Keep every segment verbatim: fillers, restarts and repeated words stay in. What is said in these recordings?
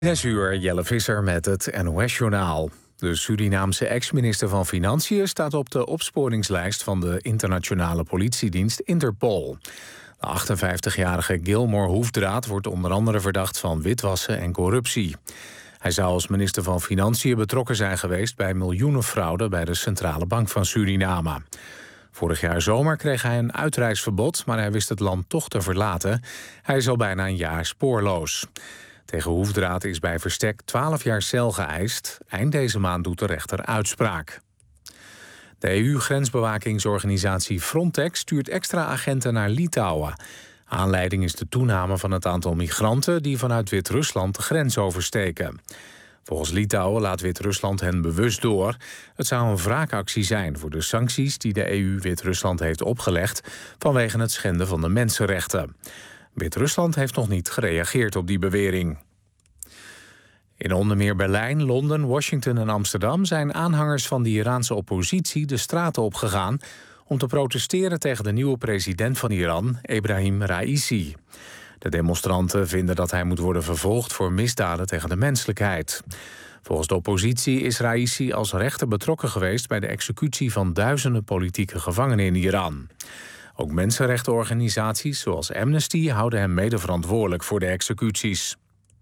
zes uur, Jelle Visser met het N O S-journaal. De Surinaamse ex-minister van Financiën staat op de opsporingslijst van de internationale politiedienst Interpol. De achtenvijftigjarige Gilmore Hoefdraad wordt onder andere verdacht van witwassen en corruptie. Hij zou als minister van Financiën betrokken zijn geweest bij miljoenenfraude bij de Centrale Bank van Suriname. Vorig jaar zomer kreeg hij een uitreisverbod, maar hij wist het land toch te verlaten. Hij is al bijna een jaar spoorloos. Tegen Hoefdraad is bij verstek twaalf jaar cel geëist. Eind deze maand doet de rechter uitspraak. De E U-grensbewakingsorganisatie Frontex stuurt extra agenten naar Litouwen. Aanleiding is de toename van het aantal migranten die vanuit Wit-Rusland de grens oversteken. Volgens Litouwen laat Wit-Rusland hen bewust door. Het zou een wraakactie zijn voor de sancties die de E U Wit-Rusland heeft opgelegd vanwege het schenden van de mensenrechten. Wit-Rusland heeft nog niet gereageerd op die bewering. In onder meer Berlijn, Londen, Washington en Amsterdam zijn aanhangers van de Iraanse oppositie de straten opgegaan om te protesteren tegen de nieuwe president van Iran, Ebrahim Raisi. De demonstranten vinden dat hij moet worden vervolgd voor misdaden tegen de menselijkheid. Volgens de oppositie is Raisi als rechter betrokken geweest bij de executie van duizenden politieke gevangenen in Iran. Ook mensenrechtenorganisaties zoals Amnesty houden hem mede verantwoordelijk voor de executies.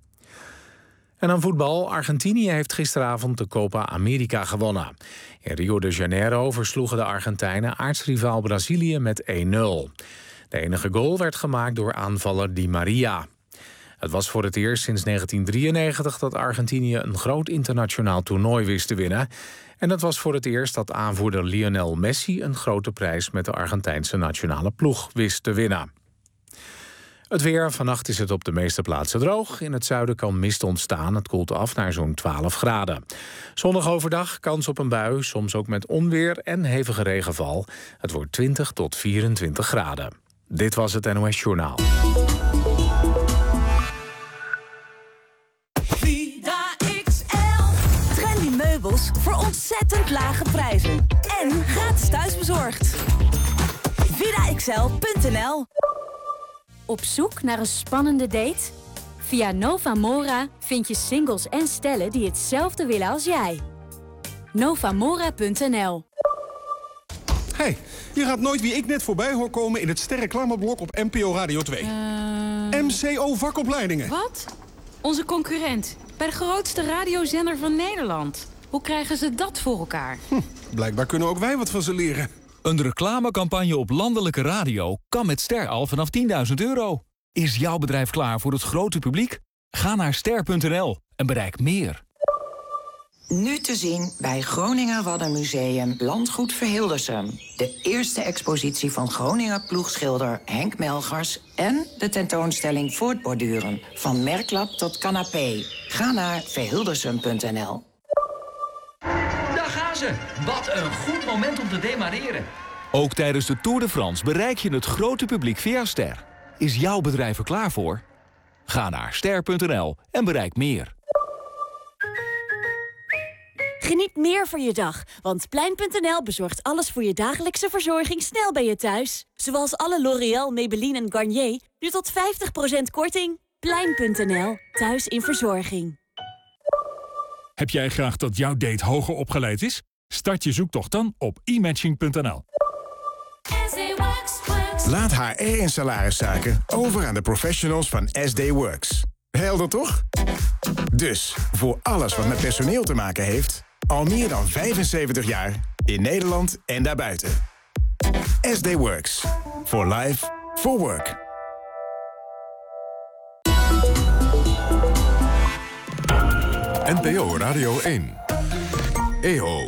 En dan voetbal. Argentinië heeft gisteravond de Copa America gewonnen. In Rio de Janeiro versloegen de Argentijnen aartsrivaal Brazilië met één nul. De enige goal werd gemaakt door aanvaller Di Maria. Het was voor het eerst sinds negentien drieënnegentig dat Argentinië een groot internationaal toernooi wist te winnen. En het was voor het eerst dat aanvoerder Lionel Messi een grote prijs met de Argentijnse nationale ploeg wist te winnen. Het weer. Vannacht is het op de meeste plaatsen droog. In het zuiden kan mist ontstaan. Het koelt af naar zo'n twaalf graden. Zondag overdag kans op een bui, soms ook met onweer en hevige regenval. Het wordt twintig tot vierentwintig graden. Dit was het N O S-journaal. Meubels voor ontzettend lage prijzen. En gratis thuisbezorgd. Vida X L punt N L. Op zoek naar een spannende date? Via Novamora vind je singles en stellen die hetzelfde willen als jij. Novamora punt N L. Hey, je gaat nooit wie ik net voorbij hoor komen in het sterreclameblok op N P O Radio twee. Uh... M C O vakopleidingen. Wat? Onze concurrent. Bij de grootste radiozender van Nederland. Hoe krijgen ze dat voor elkaar? Hm, blijkbaar kunnen ook wij wat van ze leren. Een reclamecampagne op landelijke radio kan met Ster al vanaf tienduizend euro. Is jouw bedrijf klaar voor het grote publiek? Ga naar ster punt N L en bereik meer. Nu te zien bij Groninger Waddenmuseum Landgoed Verhildersum. De eerste expositie van Groninger ploegschilder Henk Melgers en de tentoonstelling Voortborduren. Van merklap tot canapé. Ga naar verhildersum punt N L. Daar gaan ze. Wat een goed moment om te demareren. Ook tijdens de Tour de France bereik je het grote publiek via Ster. Is jouw bedrijf er klaar voor? Ga naar ster punt N L en bereik meer. Geniet meer van je dag, want Plein punt N L bezorgt alles voor je dagelijkse verzorging snel bij je thuis. Zoals alle L'Oréal, Maybelline en Garnier, nu tot vijftig procent korting. Plein punt N L, thuis in verzorging. Heb jij graag dat jouw date hoger opgeleid is? Start je zoektocht dan op e matching punt N L. Laat H R en salariszaken over aan de professionals van S D Works. Helder toch? Dus, voor alles wat met personeel te maken heeft, al meer dan vijfenzeventig jaar in Nederland en daarbuiten. S D Works. For life, for work. N P O Radio één. E O.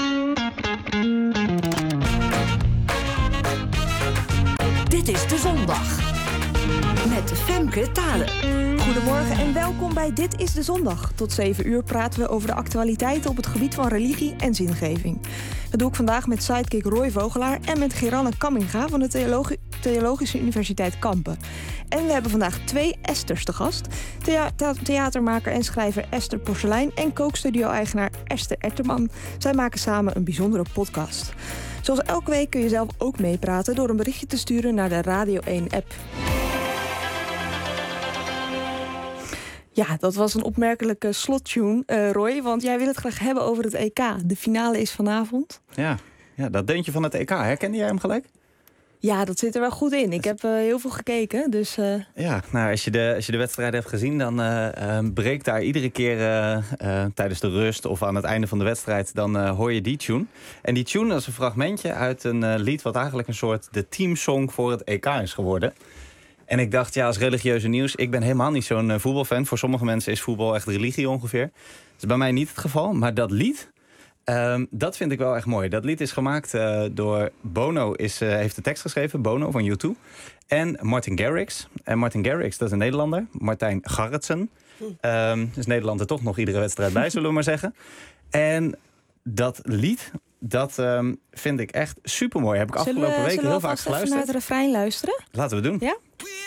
Dit is de zondag. Met Femke Talen. Goedemorgen en welkom bij Dit is de Zondag. Tot zeven uur praten we over de actualiteiten op het gebied van religie en zingeving. Dat doe ik vandaag met sidekick Roy Vogelaar en met Geranne Kamminga van de Theologi- Theologische Universiteit Kampen. En we hebben vandaag twee Esthers te gast. Thea- theatermaker en schrijver Esther Porcelein en kookstudio-eigenaar Esther Etterman. Zij maken samen een bijzondere podcast. Zoals elke week kun je zelf ook meepraten door een berichtje te sturen naar de Radio één app. Ja, dat was een opmerkelijke slottune, uh, Roy. Want jij wil het graag hebben over het E K. De finale is vanavond. Ja, ja dat deuntje van het E K. Herkende jij hem gelijk? Ja, dat zit er wel goed in. Ik heb uh, heel veel gekeken, dus... Uh... Ja, nou, als je de, als je de wedstrijd hebt gezien... dan uh, uh, breekt daar iedere keer uh, uh, tijdens de rust of aan het einde van de wedstrijd... dan uh, hoor je die tune. En die tune dat is een fragmentje uit een uh, lied... wat eigenlijk een soort de teamsong voor het E K is geworden. En ik dacht, ja, als religieuze nieuws... ik ben helemaal niet zo'n uh, voetbalfan. Voor sommige mensen is voetbal echt religie ongeveer. Dat is bij mij niet het geval, maar dat lied... Um, dat vind ik wel echt mooi. Dat lied is gemaakt uh, door Bono, is, uh, heeft de tekst geschreven. Bono van U twee. En Martin Garrix. En Martin Garrix, dat is een Nederlander. Martijn Garretsen. Um, dus Nederland er toch nog iedere wedstrijd bij, zullen we maar zeggen. En dat lied, dat um, vind ik echt supermooi. Heb ik zullen afgelopen we, weken heel vaak geluisterd. Zullen we naar het refrein luisteren? Laten we doen. Ja?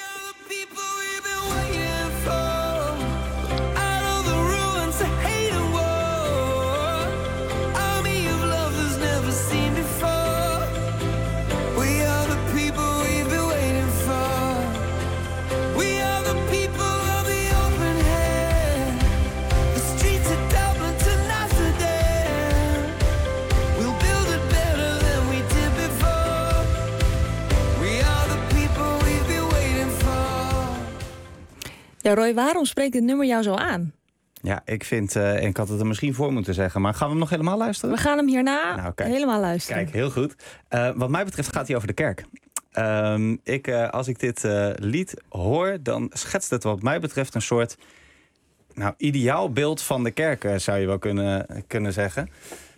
Ja, Roy, waarom spreekt dit nummer jou zo aan? Ja, ik vind, uh, en ik had het er misschien voor moeten zeggen... maar gaan we hem nog helemaal luisteren? We gaan hem hierna nou, kijk, helemaal luisteren. Kijk, heel goed. Uh, wat mij betreft gaat hij over de kerk. Uh, ik, uh, als ik dit uh, lied hoor, dan schetst het wat mij betreft... een soort nou, ideaal beeld van de kerk, uh, zou je wel kunnen, kunnen zeggen.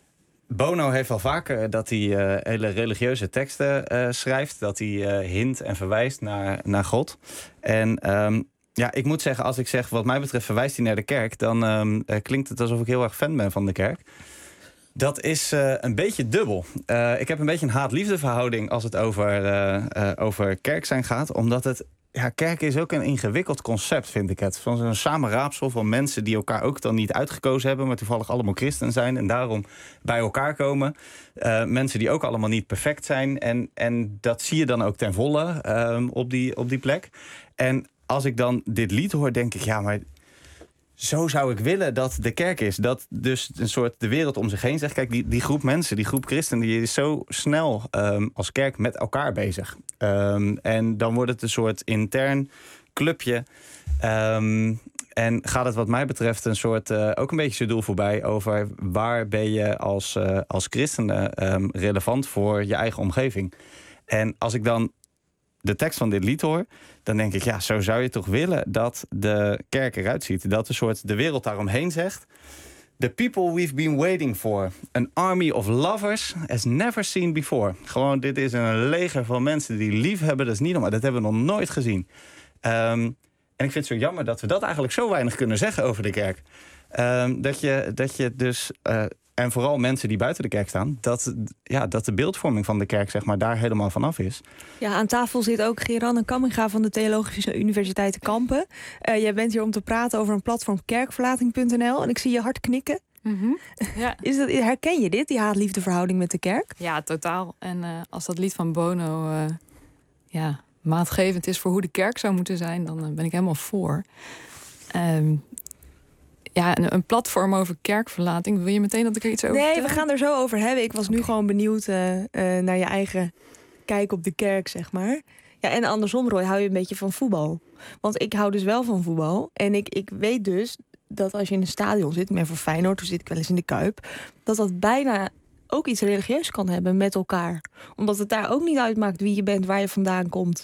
Bono heeft al vaker dat hij uh, hele religieuze teksten uh, schrijft... dat hij uh, hint en verwijst naar, naar God. En... Um, Ja, ik moet zeggen, als ik zeg wat mij betreft verwijst hij naar de kerk... dan um, uh, klinkt het alsof ik heel erg fan ben van de kerk. Dat is uh, een beetje dubbel. Uh, ik heb een beetje een haat-liefde verhouding als het over, uh, uh, over kerk zijn gaat. Omdat het, ja, kerk is ook een ingewikkeld concept, vind ik het. Van zo'n samenraapsel van mensen die elkaar ook dan niet uitgekozen hebben... maar toevallig allemaal christen zijn en daarom bij elkaar komen. Uh, mensen die ook allemaal niet perfect zijn. En, en dat zie je dan ook ten volle uh, op, die, op die plek. En... als ik dan dit lied hoor, denk ik, ja, maar zo zou ik willen dat de kerk is. Dat dus een soort de wereld om zich heen zegt. Kijk, die, die groep mensen, die groep christenen... die is zo snel um, als kerk met elkaar bezig. Um, en dan wordt het een soort intern clubje. Um, en gaat het wat mij betreft een soort, uh, ook een beetje zijn doel voorbij... over waar ben je als, uh, als christenen um, relevant voor je eigen omgeving. En als ik dan de tekst van dit lied hoor... dan denk ik, ja, zo zou je toch willen dat de kerk eruit ziet. Dat een soort de wereld daaromheen zegt... The people we've been waiting for. An army of lovers as never seen before. Gewoon, dit is een leger van mensen die lief hebben. Dat is niet normaal. Dat hebben we nog nooit gezien. Um, en ik vind het zo jammer dat we dat eigenlijk zo weinig kunnen zeggen over de kerk. Um, dat, je, dat je dus... Uh, en vooral mensen die buiten de kerk staan... Dat, ja, dat de beeldvorming van de kerk zeg maar, daar helemaal vanaf is. Ja, aan tafel zit ook Geranne Kamminga van de Theologische Universiteit Kampen. Uh, jij bent hier om te praten over een platform kerkverlating punt n l. En ik zie je hard knikken. Mm-hmm. Ja. Is dat, herken je dit, die haat-liefdeverhouding met de kerk? Ja, totaal. En uh, als dat lied van Bono uh, ja, maatgevend is voor hoe de kerk zou moeten zijn... dan uh, ben ik helemaal voor. Um, Ja, een, een platform over kerkverlating. Wil je meteen dat ik er iets over Nee, vertel? we gaan er zo over hebben. Ik was nu gewoon benieuwd uh, uh, naar je eigen kijk op de kerk, zeg maar. Ja, en andersom, Roy, hou je een beetje van voetbal? Want ik hou dus wel van voetbal. En ik, ik weet dus dat als je in een stadion zit... maar voor Feyenoord, toen zit ik wel eens in de Kuip... dat dat bijna ook iets religieus kan hebben met elkaar. Omdat het daar ook niet uitmaakt wie je bent, waar je vandaan komt...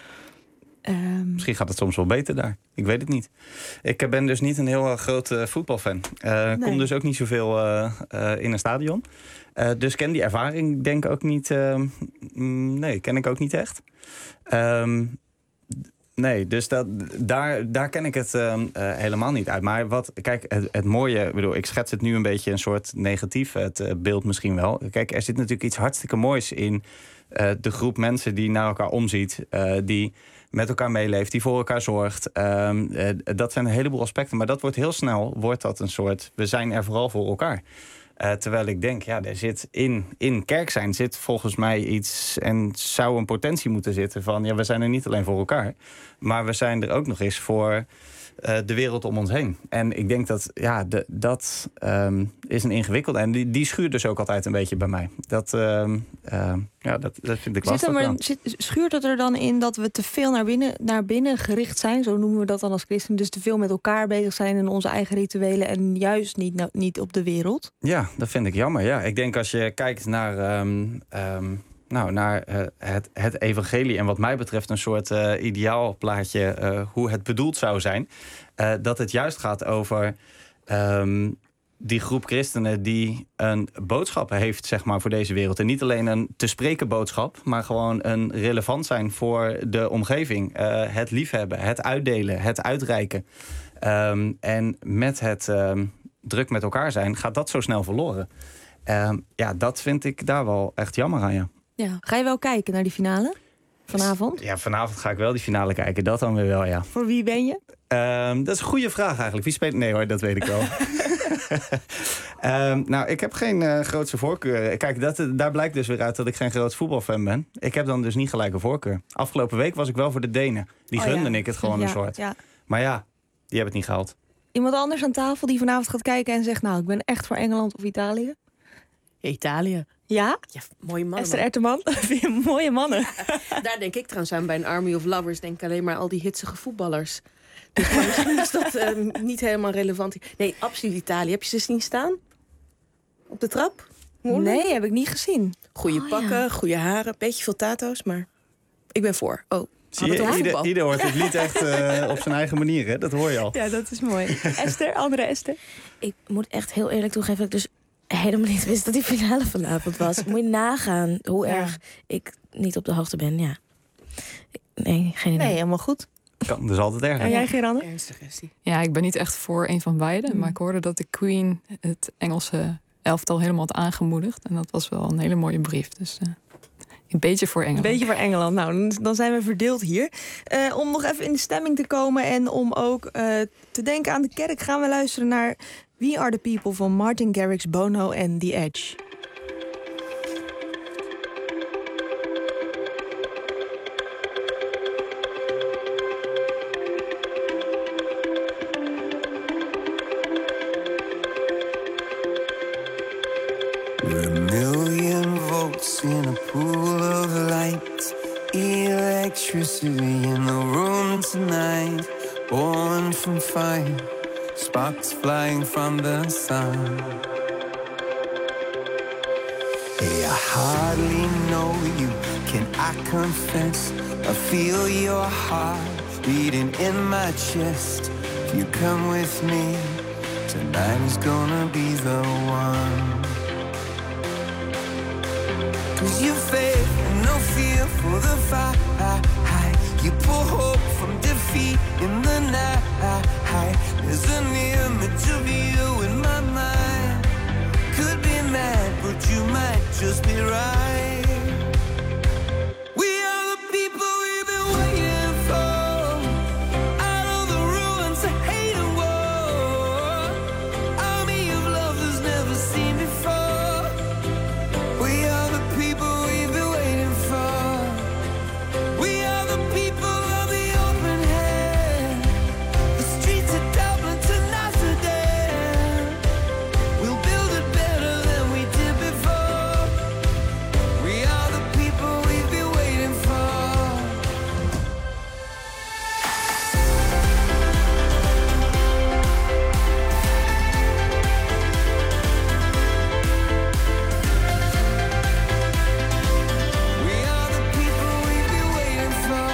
Um... Misschien gaat het soms wel beter daar. Ik weet het niet. Ik ben dus niet een heel uh, groot uh, voetbalfan. Ik uh, nee. kom dus ook niet zoveel uh, uh, in een stadion. Uh, dus ken die ervaring denk ik ook niet... Uh, nee, ken ik ook niet echt. Um, nee, dus dat, daar, daar ken ik het uh, uh, helemaal niet uit. Maar wat, kijk, het, het mooie... Ik bedoel, ik schets het nu een beetje een soort negatief het, uh, beeld misschien wel. Kijk, er zit natuurlijk iets hartstikke moois in... Uh, de groep mensen die naar elkaar omziet... Uh, die met elkaar meeleeft, die voor elkaar zorgt. Um, uh, dat zijn een heleboel aspecten. Maar dat wordt heel snel, wordt dat een soort... we zijn er vooral voor elkaar. Uh, terwijl ik denk, ja, er zit in, in kerk zijn... zit volgens mij iets... en zou een potentie moeten zitten van... ja, we zijn er niet alleen voor elkaar... maar we zijn er ook nog eens voor... uh, de wereld om ons heen. En ik denk dat ja, de, dat um, is een ingewikkelde. En die, die schuurt dus ook altijd een beetje bij mij. Dat, um, uh, ja, dat, dat vind ik lastig. Zit er maar, zit, schuurt het er dan in dat we te veel naar binnen, naar binnen gericht zijn? Zo noemen we dat dan als christen. Dus te veel met elkaar bezig zijn in onze eigen rituelen en juist niet, nou, niet op de wereld? Ja, dat vind ik jammer. Ja. Ik denk als je kijkt naar... Um, um, Nou, naar uh, het, het evangelie en wat mij betreft een soort uh, ideaalplaatje uh, hoe het bedoeld zou zijn. Uh, dat het juist gaat over um, die groep christenen die een boodschap heeft, zeg maar, voor deze wereld. En niet alleen een te spreken boodschap, maar gewoon een relevant zijn voor de omgeving. Uh, het liefhebben, het uitdelen, het uitreiken. Um, en met het um, druk met elkaar zijn, gaat dat zo snel verloren. Um, ja, dat vind ik daar wel echt jammer aan, ja. Ja. Ga je wel kijken naar die finale vanavond? Ja, vanavond ga ik wel die finale kijken. Dat dan weer wel, ja. Voor wie ben je? Um, dat is een goede vraag eigenlijk. Wie speelt? Nee hoor, dat weet ik wel. um, nou, ik heb geen uh, grootste voorkeur. Kijk, dat, daar blijkt dus weer uit dat ik geen groot voetbalfan ben. Ik heb dan dus niet gelijk een voorkeur. Afgelopen week was ik wel voor de Denen. Die oh, gunde ja. ik het gewoon ja, een soort. Ja. Maar ja, die hebben het niet gehaald. Iemand anders aan tafel die vanavond gaat kijken en zegt... nou, ik ben echt voor Engeland of Italië? Italië. Ja? Ja, mooie mannen. Esther Erteman, mooie mannen. Daar denk ik trouwens aan bij een Army of Lovers. Denk ik alleen maar al die hitsige voetballers. Dus maar misschien is dat uh, niet helemaal relevant. Nee, absoluut Italië. Heb je ze zien staan? Op de trap? Morgen? Nee, heb ik niet gezien. Goeie oh, pakken, ja. goede haren. Beetje veel tato's, maar ik ben voor. Oh, zie je, ieder, ieder hoort het lied echt uh, op zijn eigen manier, hè? Dat hoor je al. Ja, dat is mooi. Esther, andere Esther? Ik moet echt heel eerlijk toegeven dat ik dus helemaal niet wist dat die finale vanavond was. Moet je nagaan hoe ja. erg ik niet op de hoogte ben, ja. Nee, geen idee. Nee, helemaal goed. Kan dus altijd erger. En jij, Geranne? Ja, ik ben niet echt voor een van beide. Mm. Maar ik hoorde dat de Queen het Engelse elftal helemaal had aangemoedigd. En dat was wel een hele mooie brief. Dus uh, een beetje voor Engeland. Een beetje voor Engeland. Nou, dan zijn we verdeeld hier. Uh, om nog even in de stemming te komen en om ook uh, te denken aan de kerk... gaan we luisteren naar We Are The People van Martin Garrix, Bono en The Edge. We're a million volts in a pool of light, electricity in the room tonight, born from fire, sparks flying from the sun. Hey, I hardly know you, can I confess? I feel your heart beating in my chest. If you come with me, tonight is gonna be the one. Cause you faith and no fear for the fight. You pull hope from defeat in the night. There's an image of you in my mind. Could be mad, but you might just be right. We are the people we've been waiting for. Out of the ruins of hate and war. Army of love that's never seen before. We are the people we've been waiting for. We are the people of the open hand. The streets of Dublin to Amsterdam. We'll build it better than we did before. We are the people we've been waiting for. We are the people we've been waiting for.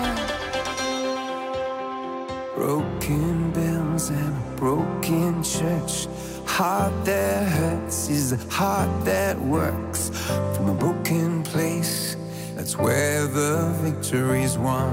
Broken bells and a broken church. Heart that hurts is the heart that works. From a broken place, that's where the victory's won.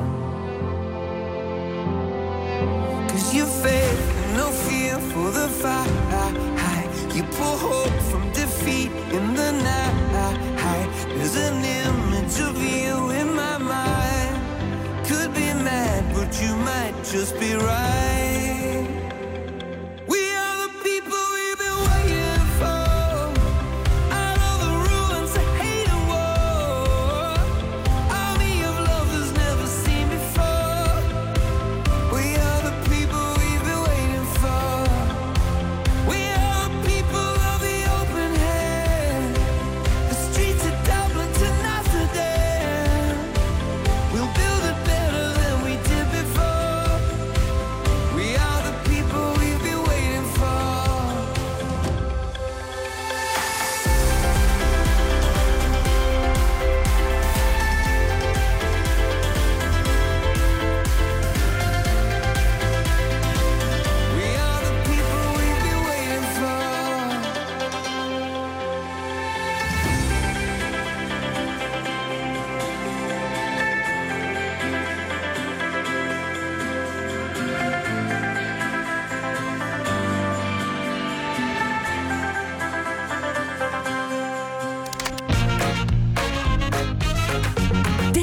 Cause you faith and no fear for the fight. You pull hope from defeat in the night. There's an image of you in my mind. Could be mad, but you might just be right. We are the people we've been waiting for. Out of the ruins of hate and war. Army of love that's never seen before. We are the people we've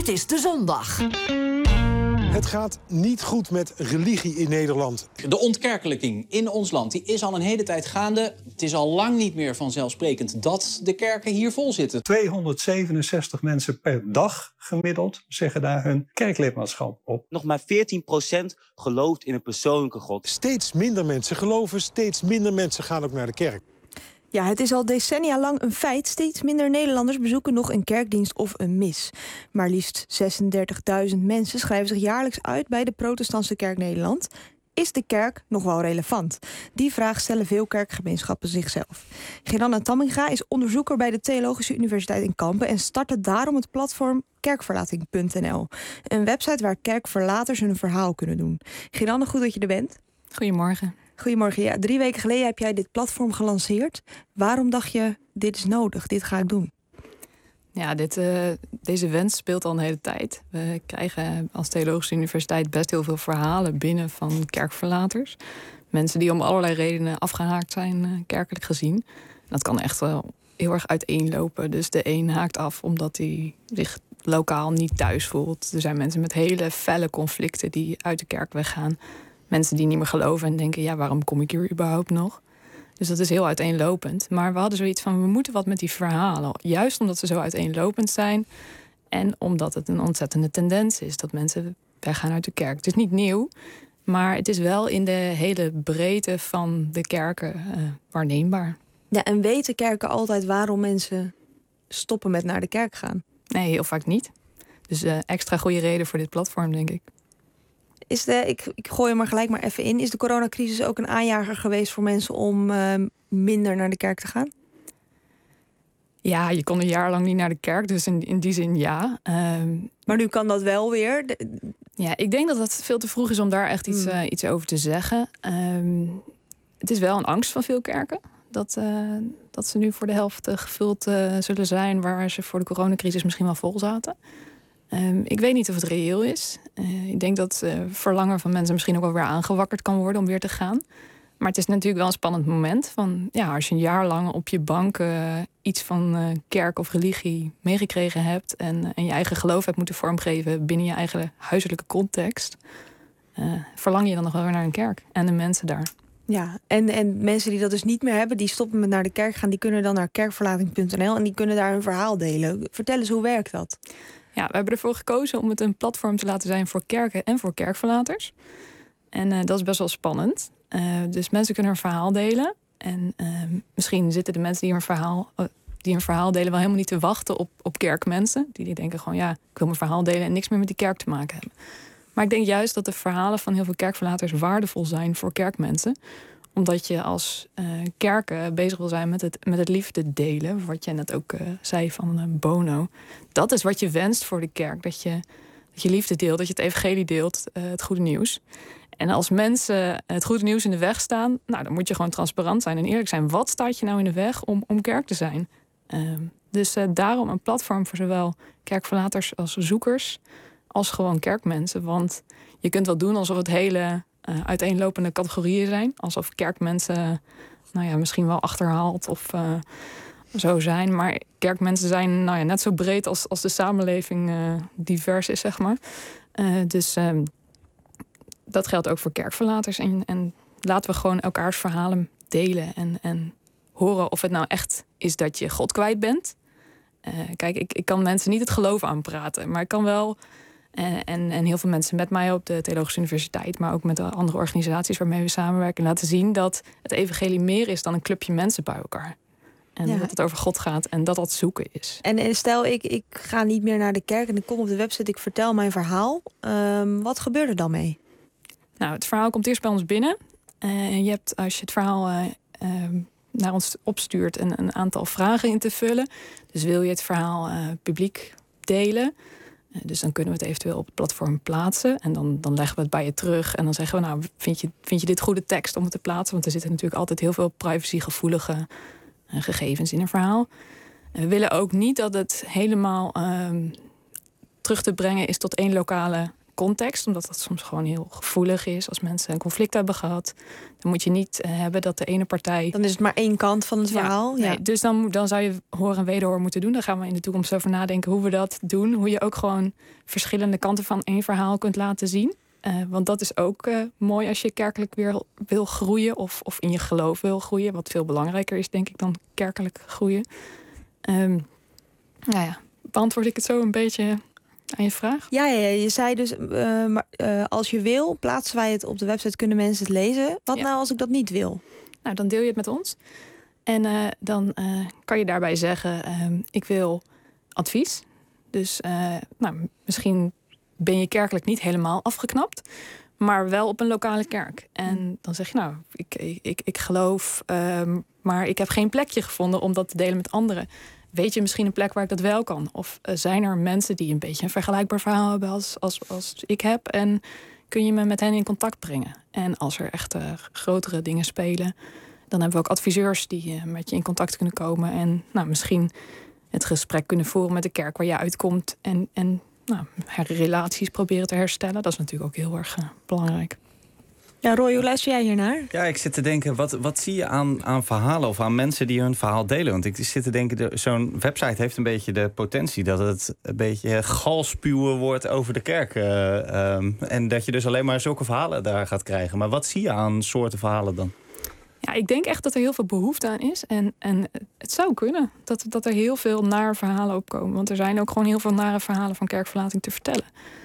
is de zondag. Het gaat niet goed met religie in Nederland. De ontkerkelijking in ons land die is al een hele tijd gaande. Het is al lang niet meer vanzelfsprekend dat de kerken hier vol zitten. tweehonderdzevenenzestig mensen per dag gemiddeld zeggen daar hun kerklidmaatschap op. Nog maar veertien procent gelooft in een persoonlijke God. Steeds minder mensen geloven, steeds minder mensen gaan ook naar de kerk. Ja, het is al decennia lang een feit. Steeds minder Nederlanders bezoeken nog een kerkdienst of een mis. Maar liefst zesendertigduizend mensen schrijven zich jaarlijks uit bij de Protestantse Kerk Nederland. Is de kerk nog wel relevant? Die vraag stellen veel kerkgemeenschappen zichzelf. Geranne Tamminga is onderzoeker bij de Theologische Universiteit in Kampen en startte daarom het platform kerkverlating punt n l. Een website waar kerkverlaters hun verhaal kunnen doen. Geranne, goed dat je er bent. Goedemorgen. Goedemorgen. Ja, drie weken geleden heb jij dit platform gelanceerd. Waarom dacht je, dit is nodig, dit ga ik doen? Ja, dit, uh, deze wens speelt al een hele tijd. We krijgen als Theologische Universiteit best heel veel verhalen binnen van kerkverlaters. Mensen die om allerlei redenen afgehaakt zijn, uh, kerkelijk gezien. Dat kan echt wel heel erg uiteenlopen. Dus de een haakt af omdat hij zich lokaal niet thuis voelt. Er zijn mensen met hele felle conflicten die uit de kerk weggaan. Mensen die niet meer geloven en denken, ja, waarom kom ik hier überhaupt nog? Dus dat is heel uiteenlopend. Maar we hadden zoiets van, we moeten wat met die verhalen. Juist omdat ze zo uiteenlopend zijn. En omdat het een ontzettende tendens is dat mensen weggaan uit de kerk. Het is niet nieuw, maar het is wel in de hele breedte van de kerken uh, waarneembaar. Ja, en weten kerken altijd waarom mensen stoppen met naar de kerk gaan? Nee, heel vaak niet. Dus uh, extra goede reden voor dit platform, denk ik. Is de, ik, ik gooi hem er gelijk maar even in. Is de coronacrisis ook een aanjager geweest voor mensen om uh, minder naar de kerk te gaan? Ja, je kon een jaar lang niet naar de kerk, dus in, in die zin ja. Um, maar nu kan dat wel weer? De... Ja, ik denk dat het veel te vroeg is om daar echt iets, uh, iets over te zeggen. Um, het is wel een angst van veel kerken. Dat, uh, dat ze nu voor de helft uh, gevuld uh, zullen zijn waar ze voor de coronacrisis misschien wel vol zaten. Um, ik weet niet of het reëel is. Uh, ik denk dat uh, verlangen van mensen misschien ook wel weer aangewakkerd kan worden om weer te gaan. Maar het is natuurlijk wel een spannend moment. Van, ja, als je een jaar lang op je bank uh, iets van uh, kerk of religie meegekregen hebt en, en je eigen geloof hebt moeten vormgeven binnen je eigen huiselijke context, uh, verlang je dan nog wel weer naar een kerk en de mensen daar. Ja, en, en mensen die dat dus niet meer hebben, die stoppen met naar de kerk gaan, die kunnen dan naar kerkverlating punt n l en die kunnen daar hun verhaal delen. Vertel eens, hoe werkt dat? Ja, we hebben ervoor gekozen om het een platform te laten zijn voor kerken en voor kerkverlaters. En uh, dat is best wel spannend. Uh, dus mensen kunnen hun verhaal delen. En uh, misschien zitten de mensen die hun verhaal, uh, die hun verhaal delen wel helemaal niet te wachten op, op kerkmensen. Die, die denken gewoon, ja, ik wil mijn verhaal delen en niks meer met die kerk te maken hebben. Maar ik denk juist dat de verhalen van heel veel kerkverlaters waardevol zijn voor kerkmensen. Omdat je als uh, kerken bezig wil zijn met het, met het liefde delen. Wat jij net ook uh, zei van uh, Bono. Dat is wat je wenst voor de kerk. Dat je, dat je liefde deelt, dat je het evangelie deelt, uh, het goede nieuws. En als mensen het goede nieuws in de weg staan, nou, dan moet je gewoon transparant zijn en eerlijk zijn. Wat staat je nou in de weg om, om kerk te zijn? Uh, dus uh, daarom een platform voor zowel kerkverlaters als zoekers, als gewoon kerkmensen. Want je kunt wel doen alsof het hele uh, uiteenlopende categorieën zijn. Alsof kerkmensen nou ja, misschien wel achterhaald of uh, zo zijn. Maar kerkmensen zijn nou ja, net zo breed als, als de samenleving uh, divers is, zeg maar. Uh, dus uh, dat geldt ook voor kerkverlaters. En, en laten we gewoon elkaars verhalen delen en, en horen of het nou echt is dat je God kwijt bent. Uh, kijk, ik, ik kan mensen niet het geloof aanpraten, maar ik kan wel, uh, en, en heel veel mensen met mij op de Theologische Universiteit, maar ook met de andere organisaties waarmee we samenwerken, laten zien dat het evangelie meer is dan een clubje mensen bij elkaar. En ja. dat het over God gaat en dat dat zoeken is. En, en stel, ik, ik ga niet meer naar de kerk en ik kom op de website, ik vertel mijn verhaal. Um, wat gebeurt er dan mee? Nou, het verhaal komt eerst bij ons binnen. Uh, je hebt, als je het verhaal uh, uh, naar ons opstuurt, een, een aantal vragen in te vullen. Dus wil je het verhaal uh, publiek delen? Uh, dus dan kunnen we het eventueel op het platform plaatsen. En dan, dan leggen we het bij je terug. En dan zeggen we, nou, vind je, vind je dit goede tekst om het te plaatsen? Want er zitten natuurlijk altijd heel veel privacygevoelige uh, gegevens in een verhaal. Uh, we willen ook niet dat het helemaal uh, terug te brengen is tot één lokale context, omdat dat soms gewoon heel gevoelig is. Als mensen een conflict hebben gehad, dan moet je niet uh, hebben dat de ene partij... Dan is het maar één kant van het verhaal. Ja, Ja. nee, dus dan, dan zou je hoor en wederhoor moeten doen. Daar gaan we in de toekomst over nadenken hoe we dat doen. Hoe je ook gewoon verschillende kanten van één verhaal kunt laten zien. Uh, want dat is ook uh, mooi als je kerkelijk weer wil groeien. Of, of in je geloof wil groeien. Wat veel belangrijker is, denk ik, dan kerkelijk groeien. Um, nou ja, beantwoord ik het zo een beetje aan je vraag? Ja, ja, ja. Je zei dus, uh, maar, uh, als je wil, plaatsen wij het op de website, kunnen mensen het lezen. Wat ja. nou als ik dat niet wil? Nou, dan deel je het met ons. En uh, dan uh, kan je daarbij zeggen, uh, ik wil advies. Dus uh, nou, misschien ben je kerkelijk niet helemaal afgeknapt, maar wel op een lokale kerk. En dan zeg je, nou, ik, ik, ik, ik geloof, uh, maar ik heb geen plekje gevonden om dat te delen met anderen. Weet je misschien een plek waar ik dat wel kan? Of uh, zijn er mensen die een beetje een vergelijkbaar verhaal hebben als, als, als ik heb? En kun je me met hen in contact brengen? En als er echt uh, grotere dingen spelen, dan hebben we ook adviseurs die uh, met je in contact kunnen komen. En nou, misschien het gesprek kunnen voeren met de kerk waar je uitkomt. En, en nou, relaties proberen te herstellen. Dat is natuurlijk ook heel erg uh, belangrijk. Ja, Roy, hoe luister jij hiernaar? Ja, ik zit te denken, wat, wat zie je aan, aan verhalen of aan mensen die hun verhaal delen? Want ik zit te denken, de, zo'n website heeft een beetje de potentie dat het een beetje galspuwen wordt over de kerk. Uh, um, en dat je dus alleen maar zulke verhalen daar gaat krijgen. Maar wat zie je aan soorten verhalen dan? Ja, ik denk echt dat er heel veel behoefte aan is. En, en het zou kunnen dat, dat er heel veel nare verhalen opkomen. Want er zijn ook gewoon heel veel nare verhalen van kerkverlating te vertellen.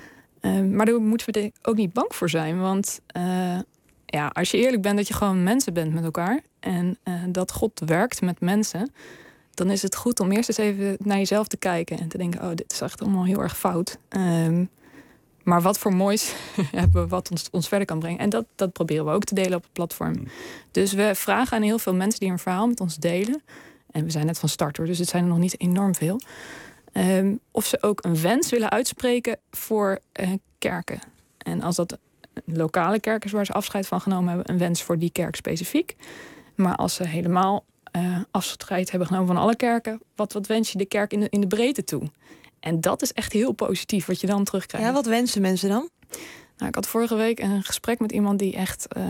Uh, maar daar moeten we er ook niet bang voor zijn. Want uh, ja, als je eerlijk bent dat je gewoon mensen bent met elkaar. En uh, dat God werkt met mensen. Dan is het goed om eerst eens even naar jezelf te kijken. En te denken, oh, dit is echt allemaal heel erg fout. Um, maar wat voor moois hebben we wat ons, ons verder kan brengen. En dat, dat proberen we ook te delen op het platform. Mm. Dus we vragen aan heel veel mensen die een verhaal met ons delen. En we zijn net van start hoor, dus het zijn er nog niet enorm veel. Um, of ze ook een wens willen uitspreken voor uh, kerken. En als dat een lokale kerk is waar ze afscheid van genomen hebben, een wens voor die kerk specifiek. Maar als ze helemaal uh, afscheid hebben genomen van alle kerken, wat, wat wens je de kerk in de, in de breedte toe? En dat is echt heel positief wat je dan terugkrijgt. Ja, wat wensen mensen dan? Nou, ik had vorige week een gesprek met iemand die echt uh,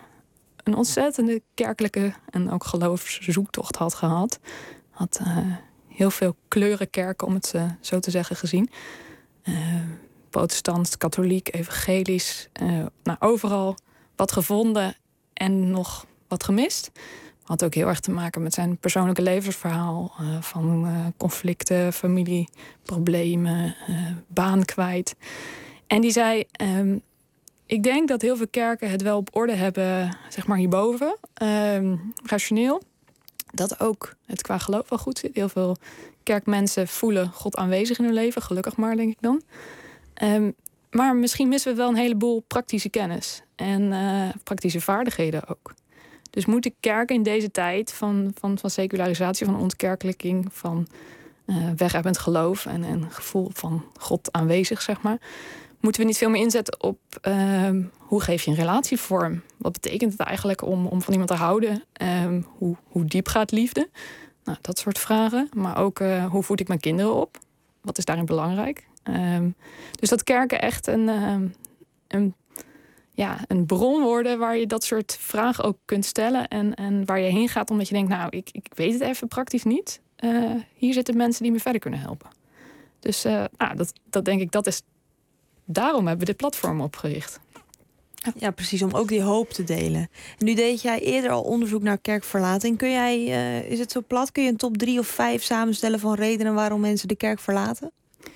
een ontzettende kerkelijke en ook geloofszoektocht had gehad. Had uh, heel veel kleurenkerken, om het uh, zo te zeggen, gezien. Uh, protestant, katholiek, evangelisch. Uh, nou, overal wat gevonden en nog wat gemist. Had ook heel erg te maken met zijn persoonlijke levensverhaal. Uh, van uh, conflicten, familieproblemen, uh, baan kwijt. En die zei, um, ik denk dat heel veel kerken het wel op orde hebben, zeg maar hierboven. Um, rationeel. Dat ook het qua geloof wel goed zit. Heel veel kerkmensen voelen God aanwezig in hun leven. Gelukkig maar, denk ik dan. Um, maar misschien missen we wel een heleboel praktische kennis. En uh, praktische vaardigheden ook. Dus moeten kerken in deze tijd van, van, van secularisatie, van ontkerkelijking, van uh, weg uit het geloof en een gevoel van God aanwezig, zeg maar, moeten we niet veel meer inzetten op uh, hoe geef je een relatie vorm? Wat betekent het eigenlijk om, om van iemand te houden? Um, hoe, hoe diep gaat liefde? Nou, dat soort vragen. Maar ook uh, hoe voed ik mijn kinderen op? Wat is daarin belangrijk? Um, dus dat kerken echt een, um, een, ja, een bron worden waar je dat soort vragen ook kunt stellen. En, en waar je heen gaat omdat je denkt, nou, ik, ik weet het even praktisch niet. Uh, hier zitten mensen die me verder kunnen helpen. Dus uh, nou, dat, dat denk ik, dat is... Daarom hebben we dit platform opgericht. Ja, precies, om ook die hoop te delen. En nu deed jij eerder al onderzoek naar kerkverlating. Kun jij, uh, is het zo plat, kun je een top drie of vijf samenstellen van redenen waarom mensen de kerk verlaten?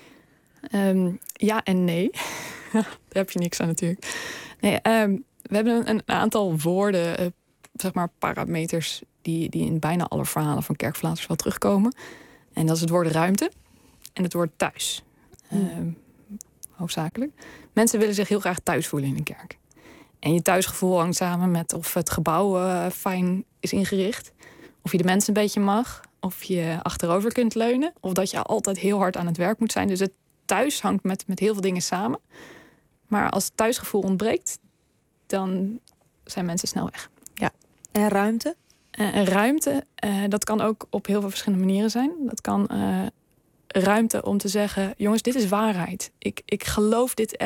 Um, ja en nee. Daar heb je niks aan natuurlijk. Nee, um, we hebben een, een aantal woorden, uh, zeg maar parameters, die, die in bijna alle verhalen van kerkverlaters wel terugkomen. En dat is het woord ruimte en het woord thuis. Hmm. Um, hoofdzakelijk. Mensen willen zich heel graag thuis voelen in een kerk. En je thuisgevoel hangt samen met of het gebouw uh, fijn is ingericht, of je de mensen een beetje mag, of je achterover kunt leunen, of dat je altijd heel hard aan het werk moet zijn. Dus het thuis hangt met, met heel veel dingen samen. Maar als het thuisgevoel ontbreekt, dan zijn mensen snel weg. Ja. En ruimte? Uh, en ruimte, uh, dat kan ook op heel veel verschillende manieren zijn. Dat kan uh, ruimte om te zeggen, jongens, dit is waarheid. Ik, ik geloof dit echt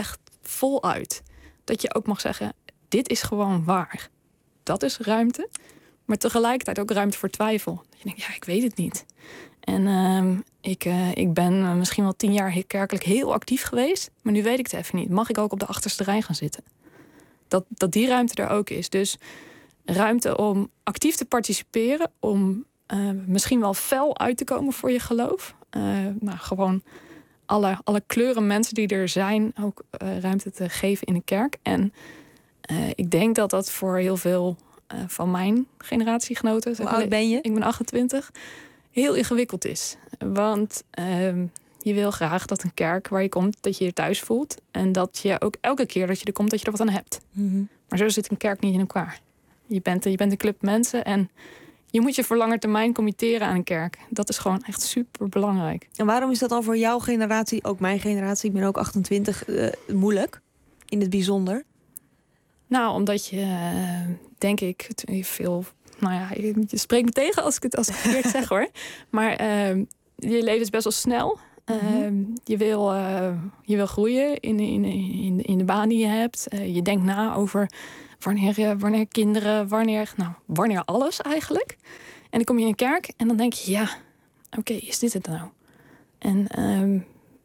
voluit. Dat je ook mag zeggen, dit is gewoon waar. Dat is ruimte. Maar tegelijkertijd ook ruimte voor twijfel. Dat je denkt, ja, ik weet het niet. En uh, ik, uh, ik ben uh, misschien wel tien jaar kerkelijk heel actief geweest. Maar nu weet ik het even niet. Mag ik ook op de achterste rij gaan zitten? Dat, dat die ruimte er ook is. Dus ruimte om actief te participeren. Om uh, misschien wel fel uit te komen voor je geloof. Uh, nou, gewoon alle, alle kleuren mensen die er zijn ook uh, ruimte te geven in de kerk. En uh, ik denk dat dat voor heel veel uh, van mijn generatiegenoten... Hoe oud ben je? Ik ben achtentwintig. Heel ingewikkeld is. Want uh, je wil graag dat een kerk waar je komt, dat je je thuis voelt. En dat je ook elke keer dat je er komt, dat je er wat aan hebt. Mm-hmm. Maar zo zit een kerk niet in elkaar. Je bent, je bent een club mensen en je moet je voor lange termijn committeren aan een kerk. Dat is gewoon echt super belangrijk. En waarom is dat dan voor jouw generatie, ook mijn generatie, ik ben ook achtentwintig, uh, moeilijk? In het bijzonder? Nou, omdat je, uh, denk ik, veel... Nou ja, je, je spreekt me tegen als ik het als ik verkeerd zeg hoor. Maar uh, je leven is best wel snel. Uh, mm-hmm. je, wil, uh, je wil groeien in, in, in, in de baan die je hebt. Uh, je denkt na over wanneer, uh, wanneer kinderen, wanneer, nou, wanneer alles eigenlijk. En dan kom je in een kerk en dan denk je, ja, oké, okay, is dit het nou? En uh,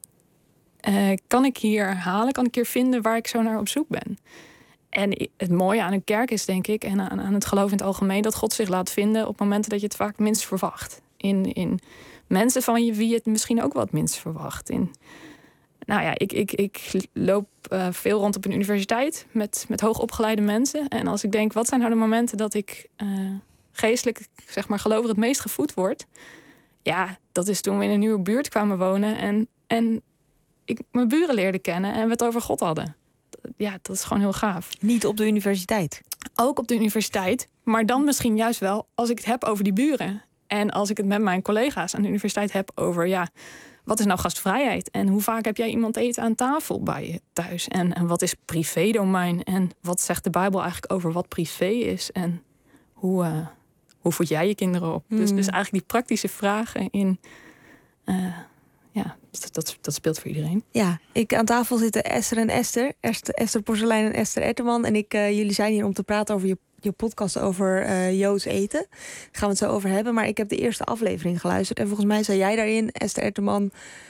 uh, kan ik hier halen, kan ik hier vinden waar ik zo naar op zoek ben? En het mooie aan een kerk is, denk ik, en aan, aan het geloof in het algemeen, dat God zich laat vinden op momenten dat je het vaak minst verwacht. In, in mensen van je wie je het misschien ook wat minst verwacht. In, nou ja, ik, ik, ik loop uh, veel rond op een universiteit met, met hoogopgeleide mensen. En als ik denk, wat zijn nou de momenten dat ik uh, geestelijk, zeg maar, gelovig het meest gevoed word? Ja, dat is toen we in een nieuwe buurt kwamen wonen en, en ik mijn buren leerde kennen en we het over God hadden. Ja, dat is gewoon heel gaaf. Niet op de universiteit? Ook op de universiteit. Maar dan misschien juist wel als ik het heb over die buren. En als ik het met mijn collega's aan de universiteit heb over... ja, wat is nou gastvrijheid? En hoe vaak heb jij iemand eten aan tafel bij je thuis? En, en wat is privédomein? En wat zegt de Bijbel eigenlijk over wat privé is? En hoe, uh, hoe voed jij je kinderen op? Mm. Dus, dus eigenlijk die praktische vragen in... Uh, ja, dat, dat, dat speelt voor iedereen. Ja, ik aan tafel zitten Esther en Esther. Esther, Esther Porselein en Esther Etterman. En ik, uh, jullie zijn hier om te praten over je, je podcast over uh, Joods eten. Daar gaan we het zo over hebben. Maar ik heb de eerste aflevering geluisterd. En volgens mij zei jij daarin, Esther Etterman...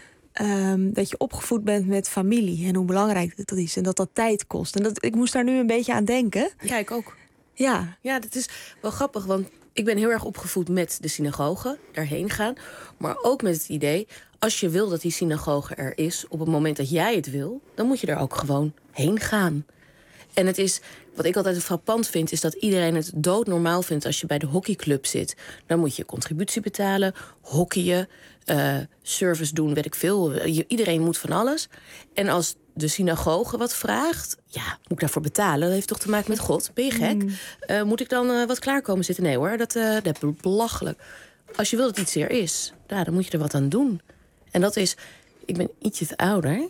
Um, dat je opgevoed bent met familie. En hoe belangrijk dat is. En dat dat tijd kost. En dat, ik moest daar nu een beetje aan denken. Ja, ik ook. Ja. Ja, dat is wel grappig, want... ik ben heel erg opgevoed met de synagoge, daarheen gaan. Maar ook met het idee, als je wil dat die synagoge er is... op het moment dat jij het wil, dan moet je er ook gewoon heen gaan. En het is, wat ik altijd frappant vind... is dat iedereen het doodnormaal vindt als je bij de hockeyclub zit. Dan moet je contributie betalen, hockeyen, uh, service doen, weet ik veel. Iedereen moet van alles. En als de synagoge wat vraagt... ja, moet ik daarvoor betalen? Dat heeft toch te maken met God? Ben je gek? Mm. Uh, moet ik dan uh, wat klaarkomen zitten? Nee hoor, dat, uh, dat is belachelijk. Als je wil dat iets er is, ja, dan moet je er wat aan doen. En dat is... ik ben ietsje ouder.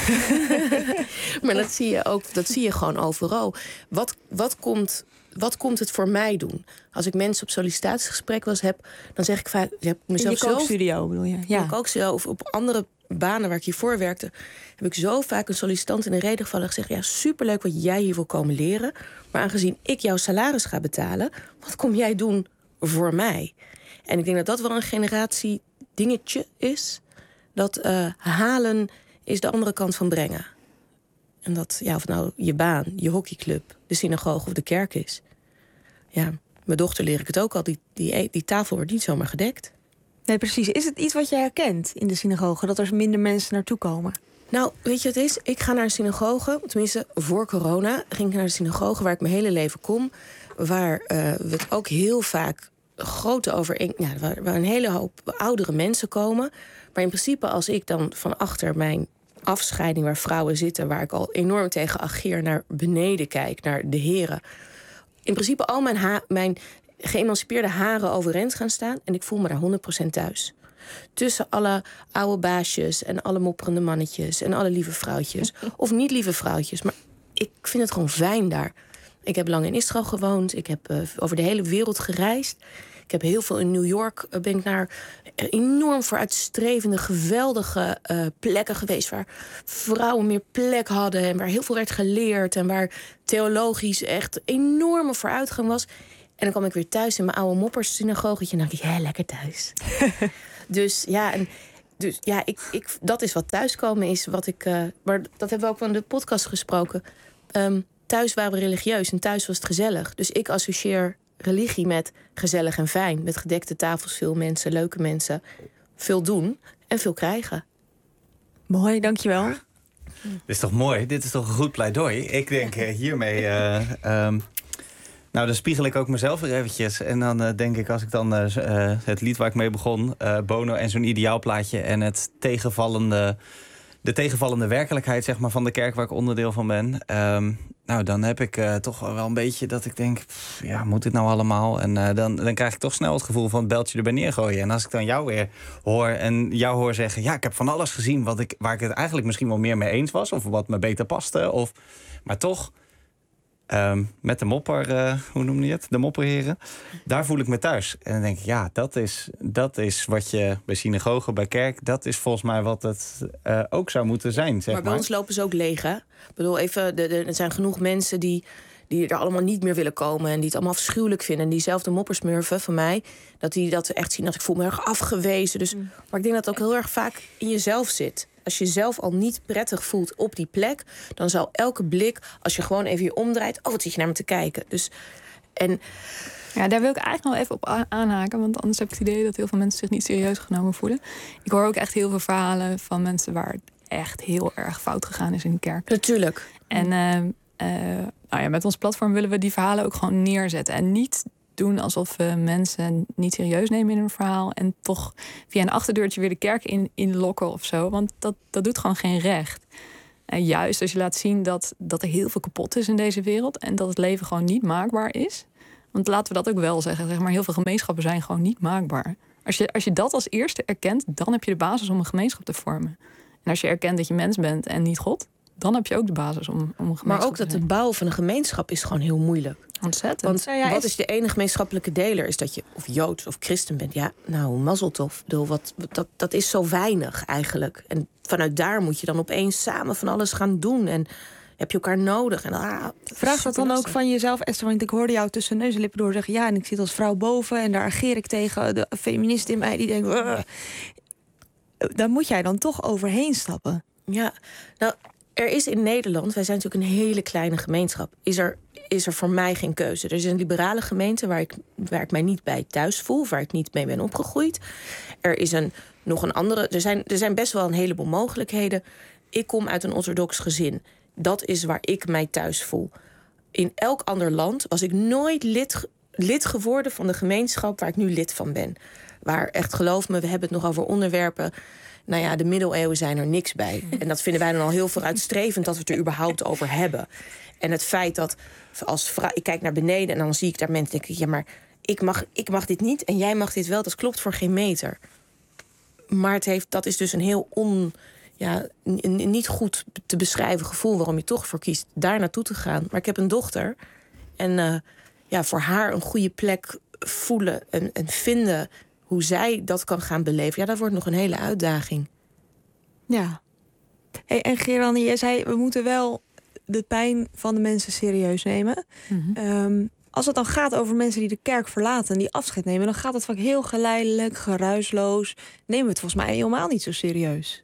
Maar dat zie je ook, dat zie je gewoon overal. Wat, wat, komt, wat komt het voor mij doen? Als ik mensen op sollicitatiegesprek was heb... dan zeg ik vaak... Ik heb mezelf in je kookstudio bedoel je? Ja. Ook zo, of op andere banen waar ik hiervoor werkte... heb ik zo vaak een sollicitant in de reden gevallen en gezegd... ja, superleuk wat jij hier wil komen leren... maar aangezien ik jouw salaris ga betalen... wat kom jij doen voor mij? En ik denk dat dat wel een generatie dingetje is... dat uh, halen is de andere kant van brengen. En dat, ja, of het nou je baan, je hockeyclub, de synagoge of de kerk is. Ja, mijn dochter leer ik het ook al. Die, die, die tafel wordt niet zomaar gedekt. Nee, precies. Is het iets wat je herkent in de synagoge? Dat er minder mensen naartoe komen? Nou, weet je wat het is? Ik ga naar een synagoge. Tenminste, voor corona ging ik naar de synagoge waar ik mijn hele leven kom. Waar uh, we het ook heel vaak grote overeen... Ja, waar, waar een hele hoop oudere mensen komen... Maar in principe als ik dan van achter mijn afscheiding... waar vrouwen zitten, waar ik al enorm tegen ageer... naar beneden kijk, naar de heren... in principe al mijn, ha- mijn geëmancipeerde haren overeind gaan staan... en ik voel me daar honderd procent thuis. Tussen alle oude baasjes en alle mopperende mannetjes... en alle lieve vrouwtjes. Of niet lieve vrouwtjes, maar ik vind het gewoon fijn daar. Ik heb lang in Israël gewoond, ik heb uh, over de hele wereld gereisd... Ik heb heel veel in New York, uh, ben ik naar enorm vooruitstrevende, geweldige uh, plekken geweest... waar vrouwen meer plek hadden en waar heel veel werd geleerd... en waar theologisch echt enorme vooruitgang was. En dan kwam ik weer thuis in mijn oude moppersynagogetje... en dacht ik, ja, lekker thuis. dus ja... En, Dus ja, ik, ik, dat is wat thuiskomen is. Wat ik, uh, maar dat hebben we ook van de podcast gesproken. Um, thuis waren we religieus en thuis was het gezellig. Dus ik associeer religie met gezellig en fijn. Met gedekte tafels, veel mensen, leuke mensen. Veel doen en veel krijgen. Mooi, dankjewel. Dit is toch mooi? Dit is toch een goed pleidooi? Ik denk uh, hiermee... Uh, um, Nou, dan spiegel ik ook mezelf weer eventjes. En dan uh, denk ik, als ik dan uh, uh, het lied waar ik mee begon... Uh, Bono en zo'n ideaalplaatje en het tegenvallende... de tegenvallende werkelijkheid zeg maar, van de kerk waar ik onderdeel van ben... Um, nou, dan heb ik uh, toch wel een beetje dat ik denk... Pff, ja, moet dit nou allemaal? En uh, dan, dan krijg ik toch snel het gevoel van het beltje erbij neergooien. En als ik dan jou weer hoor en jou hoor zeggen... ja, ik heb van alles gezien wat ik, waar ik het eigenlijk misschien wel meer mee eens was... of wat me beter paste, of, maar toch... Um, met de mopper, uh, hoe noem je het? De mopperheren. Daar voel ik me thuis. En dan denk ik, ja, dat is, dat is wat je bij synagogen, bij kerk... dat is volgens mij wat het uh, ook zou moeten zijn, zeg maar. bij maar. ons lopen ze ook leeg, hè? Ik bedoel, even, de, de, er zijn genoeg mensen die, die er allemaal niet meer willen komen... en die het allemaal afschuwelijk vinden. En diezelfde moppersmurfen van mij, dat die dat echt zien... dat ik voel me erg afgewezen. Dus, mm. Maar ik denk dat het ook heel erg vaak in jezelf zit... Als je jezelf al niet prettig voelt op die plek... dan zal elke blik, als je gewoon even je omdraait... oh, wat zit je naar me te kijken. Dus, en... Ja, daar wil ik eigenlijk nog even op aanhaken... want anders heb ik het idee dat heel veel mensen zich niet serieus genomen voelen. Ik hoor ook echt heel veel verhalen van mensen... waar het echt heel erg fout gegaan is in de kerk. Natuurlijk. En uh, uh, nou ja, met ons platform willen we die verhalen ook gewoon neerzetten. En niet doen alsof we mensen niet serieus nemen in hun verhaal... en toch via een achterdeurtje weer de kerk in, inlokken of zo. Want dat, dat doet gewoon geen recht. En juist als je laat zien dat, dat er heel veel kapot is in deze wereld... en dat het leven gewoon niet maakbaar is. Want laten we dat ook wel zeggen. Zeg maar, heel veel gemeenschappen zijn gewoon niet maakbaar. Als je, als je dat als eerste erkent, dan heb je de basis om een gemeenschap te vormen. En als je erkent dat je mens bent en niet God... dan heb je ook de basis om, om een gemeenschap maar ook te dat zijn. het bouwen van een gemeenschap is gewoon heel moeilijk. Ontzettend. Want Ja, ja, wat is- is de enige gemeenschappelijke deler? Is dat je of Joods of christen bent. Ja, nou, mazzeltof. Ik bedoel, wat, dat, dat is zo weinig eigenlijk. En vanuit daar moet je dan opeens samen van alles gaan doen. En heb je elkaar nodig. En, ah, dat Vraag dat dan ook van jezelf, Esther? Want ik hoorde jou tussen neus en lippen door zeggen... ja, en ik zit als vrouw boven en daar ageer ik tegen de feminist in mij... die denkt, "Ugh." Daar moet jij dan toch overheen stappen. Ja, nou, er is in Nederland... wij zijn natuurlijk een hele kleine gemeenschap... is er, is er voor mij geen keuze. Er is een liberale gemeente waar ik, waar ik mij niet bij thuis voel... waar ik niet mee ben opgegroeid. Er is een, nog een andere... Er zijn, er zijn best wel een heleboel mogelijkheden. Ik kom uit een orthodox gezin. Dat is waar ik mij thuis voel. In elk ander land was ik nooit lid, lid geworden... van de gemeenschap waar ik nu lid van ben. Waar, echt geloof me, we hebben het nog over onderwerpen... Nou ja, de middeleeuwen zijn er niks bij. En dat vinden wij dan al heel vooruitstrevend... dat we het er überhaupt over hebben. En het feit dat als vrouw... Ik kijk naar beneden en dan zie ik daar mensen denken... ja, maar ik mag, ik mag dit niet en jij mag dit wel. Dat klopt voor geen meter. Maar het heeft, dat is dus een heel on... Ja, een niet goed te beschrijven gevoel... waarom je toch voor kiest daar naartoe te gaan. Maar ik heb een dochter. En uh, ja, voor haar een goede plek voelen en, en vinden... hoe zij dat kan gaan beleven... ja, dat wordt nog een hele uitdaging. Ja. Hey, en Gerande, jij zei, we moeten wel de pijn van de mensen serieus nemen. Mhm. Um, als het dan gaat over mensen die de kerk verlaten... en die afscheid nemen, dan gaat het vaak heel geleidelijk, geruisloos. Nemen we het volgens mij helemaal niet zo serieus.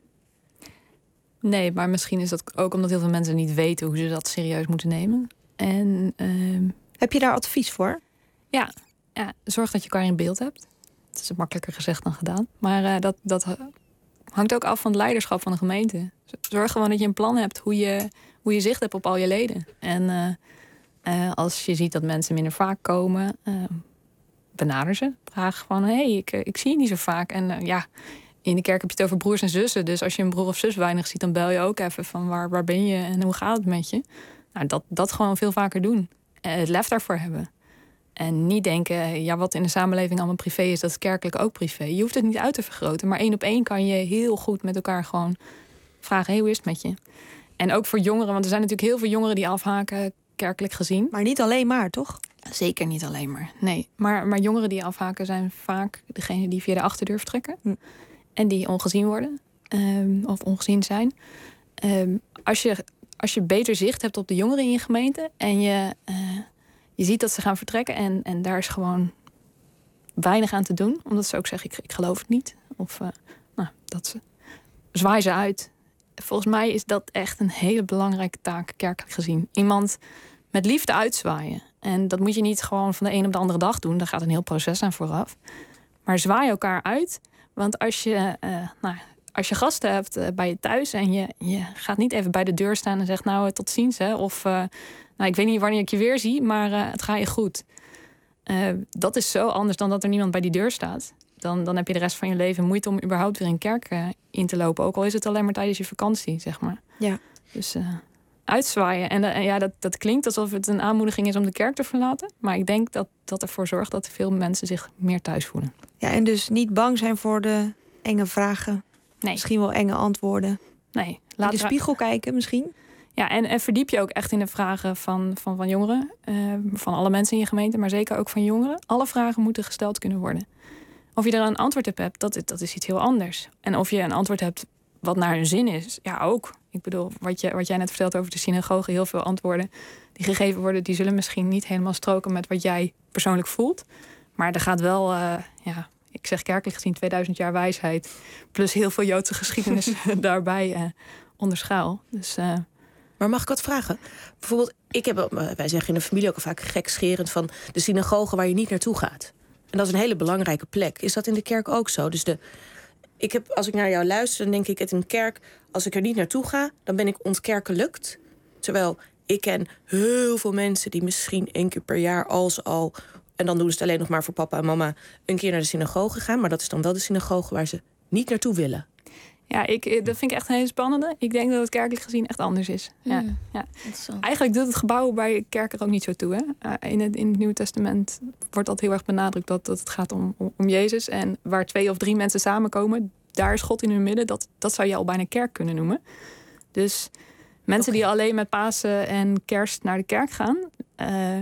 Nee, maar misschien is dat ook omdat heel veel mensen niet weten... hoe ze dat serieus moeten nemen. En, uh, heb je daar advies voor? Ja, ja, zorg dat je elkaar in beeld hebt. Het is makkelijker gezegd dan gedaan. Maar uh, dat, dat hangt ook af van het leiderschap van de gemeente. Zorg gewoon dat je een plan hebt hoe je, hoe je zicht hebt op al je leden. En uh, uh, als je ziet dat mensen minder vaak komen... Uh, benader ze. Vraag gewoon, hé, hey, ik, ik zie je niet zo vaak. En uh, ja, in de kerk heb je het over broers en zussen. Dus als je een broer of zus weinig ziet... dan bel je ook even van waar, waar ben je en hoe gaat het met je? Nou, dat, dat gewoon veel vaker doen. Uh, het lef daarvoor hebben. En niet denken, ja, wat in de samenleving allemaal privé is... dat is kerkelijk ook privé. Je hoeft het niet uit te vergroten. Maar één op één kan je heel goed met elkaar gewoon vragen... hey, hoe is het met je? En ook voor jongeren, want er zijn natuurlijk heel veel jongeren... die afhaken, kerkelijk gezien. Maar niet alleen maar, toch? Zeker niet alleen maar. Nee, maar, maar jongeren die afhaken zijn vaak degene die via de achterdeur vertrekken. Hm. En die ongezien worden. Um, of ongezien zijn. Um, als, je, als je beter zicht hebt op de jongeren in je gemeente. En je, uh, je ziet dat ze gaan vertrekken. En, en daar is gewoon weinig aan te doen. Omdat ze ook zeggen, ik, ik geloof het niet. Of uh, nou, dat ze zwaai ze uit. Volgens mij is dat echt een hele belangrijke taak, kerkelijk gezien. Iemand met liefde uitzwaaien. En dat moet je niet gewoon van de een op de andere dag doen. Daar gaat een heel proces aan vooraf. Maar zwaai elkaar uit. Want als je, uh, nou, als je gasten hebt uh, bij je thuis... en je, je gaat niet even bij de deur staan en zegt... nou, tot ziens, hè. Of, uh, nou, ik weet niet wanneer ik je weer zie, maar uh, het gaat je goed. Uh, dat is zo anders dan dat er niemand bij die deur staat. Dan, dan heb je de rest van je leven moeite om überhaupt weer een kerk uh, in te lopen. Ook al is het alleen maar tijdens je vakantie, zeg maar. Ja. Dus uh, uitzwaaien. En, uh, en ja, dat, dat klinkt alsof het een aanmoediging is om de kerk te verlaten. Maar ik denk dat dat ervoor zorgt dat veel mensen zich meer thuis voelen. Ja, en dus niet bang zijn voor de enge vragen. Nee. Misschien wel enge antwoorden. Nee. Laat in de spiegel kijken misschien. Ja, en, en verdiep je ook echt in de vragen van, van, van jongeren. Uh, van alle mensen in je gemeente, maar zeker ook van jongeren. Alle vragen moeten gesteld kunnen worden. Of je er een antwoord op hebt, dat, dat is iets heel anders. En of je een antwoord hebt wat naar hun zin is, ja ook. Ik bedoel, wat, je, wat jij net vertelt over de synagoge, heel veel antwoorden die gegeven worden, die zullen misschien niet helemaal stroken met wat jij persoonlijk voelt. Maar er gaat wel, uh, ja, ik zeg kerkelijk gezien, tweeduizend jaar wijsheid, plus heel veel Joodse geschiedenis daarbij uh, onder schaal. Dus, uh, maar mag ik wat vragen? Bijvoorbeeld, ik heb, wij zeggen in de familie ook al vaak gekscherend van de synagoge waar je niet naartoe gaat. En dat is een hele belangrijke plek. Is dat in de kerk ook zo? Dus de, ik heb, als ik naar jou luister, dan denk ik, het in een kerk, als ik er niet naartoe ga, dan ben ik ontkerkelijkt. Terwijl ik ken heel veel mensen die misschien één keer per jaar als al, en dan doen ze het alleen nog maar voor papa en mama, een keer naar de synagoge gaan. Maar dat is dan wel de synagoge waar ze niet naartoe willen. Ja, ik, dat vind ik echt een hele spannende. Ik denk dat het kerkelijk gezien echt anders is. Ja, mm, ja. Eigenlijk doet het gebouw bij kerken ook niet zo toe. Hè? Uh, in, het, in het Nieuwe Testament wordt dat heel erg benadrukt dat, dat het gaat om, om, om Jezus. En waar twee of drie mensen samenkomen, daar is God in hun midden. Dat, dat zou je al bijna kerk kunnen noemen. Dus mensen okay. die alleen met Pasen en Kerst naar de kerk gaan, uh,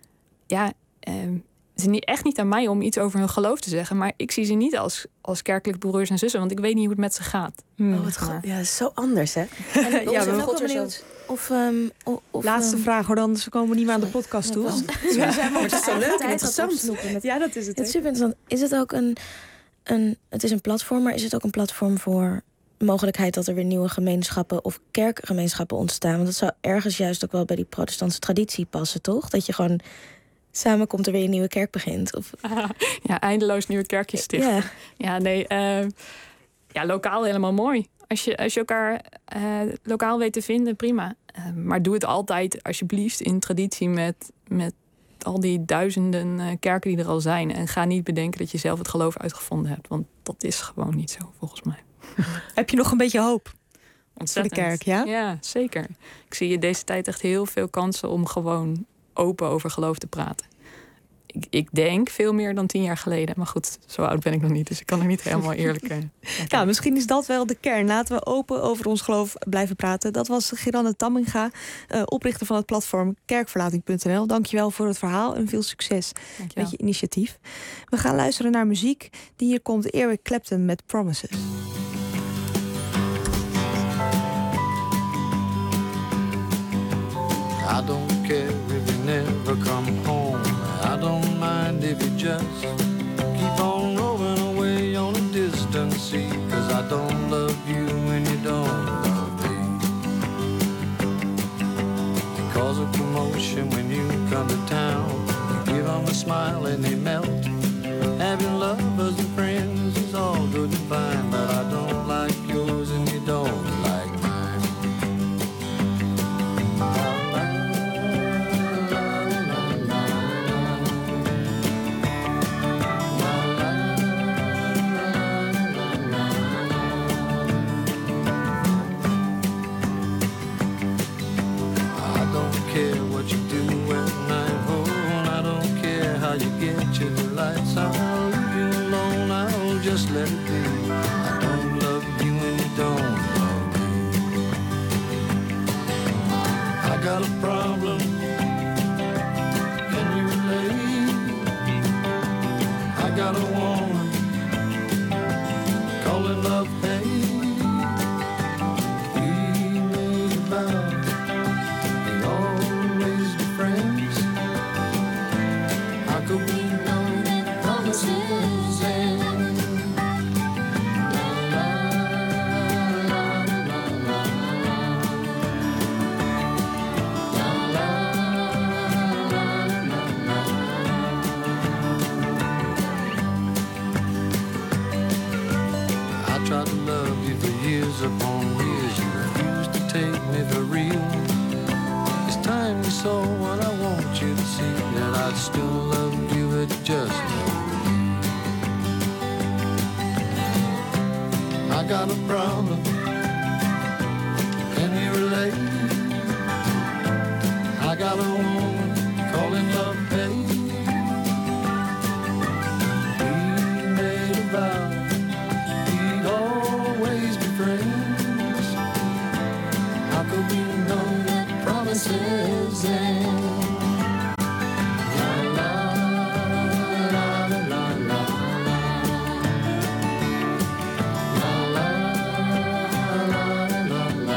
ja, uh, het is niet, echt niet aan mij om iets over hun geloof te zeggen. Maar ik zie ze niet als, als kerkelijke broers en zussen. Want ik weet niet hoe het met ze gaat. Hmm. Oh, wat go- ja, dat is zo anders, hè? En ja, we God benieuwd. Of, um, of, of, Laatste um, vraag, hoor. Dan komen we niet meer aan de podcast toe. Ja, ja, maar het is zo leuk en interessant. Met, ja, dat is het. Het is super interessant. Is het ook een, een... Het is een platform, maar is het ook een platform voor mogelijkheid dat er weer nieuwe gemeenschappen of kerkgemeenschappen ontstaan? Want dat zou ergens juist ook wel bij die protestantse traditie passen, toch? Dat je gewoon samen komt er weer een nieuwe kerk begint. Of ah, ja, eindeloos nieuwe kerkjes stichten. Ja, ja nee. Uh, ja, lokaal helemaal mooi. Als je, als je elkaar uh, lokaal weet te vinden, prima. Uh, maar doe het altijd, alsjeblieft, in traditie met, met al die duizenden uh, kerken die er al zijn. En ga niet bedenken dat je zelf het geloof uitgevonden hebt. Want dat is gewoon niet zo, volgens mij. Heb je nog een beetje hoop? Ontzettend. Voor de kerk, ja? Ja, zeker. Ik zie in deze tijd echt heel veel kansen om gewoon open over geloof te praten. Ik, ik denk veel meer dan tien jaar geleden. Maar goed, zo oud ben ik nog niet. Dus ik kan er niet helemaal eerlijk uh, nou, misschien is dat wel de kern. Laten we open over ons geloof blijven praten. Dat was Geranne Tamminga, uh, oprichter van het platform kerkverlating punt n l. Dankjewel voor het verhaal en veel succes Dankjewel. met je initiatief. We gaan luisteren naar muziek. Die hier komt Eric Clapton met Promises. I don't care if you never come home. I don't mind if you just keep on rolling away on a distant sea. Cause I don't love you when you don't love me. You cause a commotion when you come to town. You give them a smile and they melt. Having lovers and friends is all good and fine. But I don't like yours and you don't like mine. I'll leave you alone, I'll just let it be. I don't love you and you don't love me. I got a problem. Can you relate? got a woman calling love hate. We made a vow we'd always be friends. How could we know that promises end? Tried to love you for years upon years. You refused to take me for real. It's time you saw what I want you to see, that I'd still love you at just I got a problem. Can you relate? I got a woman calling love hate. We made a vow always be friends. How could we know that promises end? La la la la la la la la la la la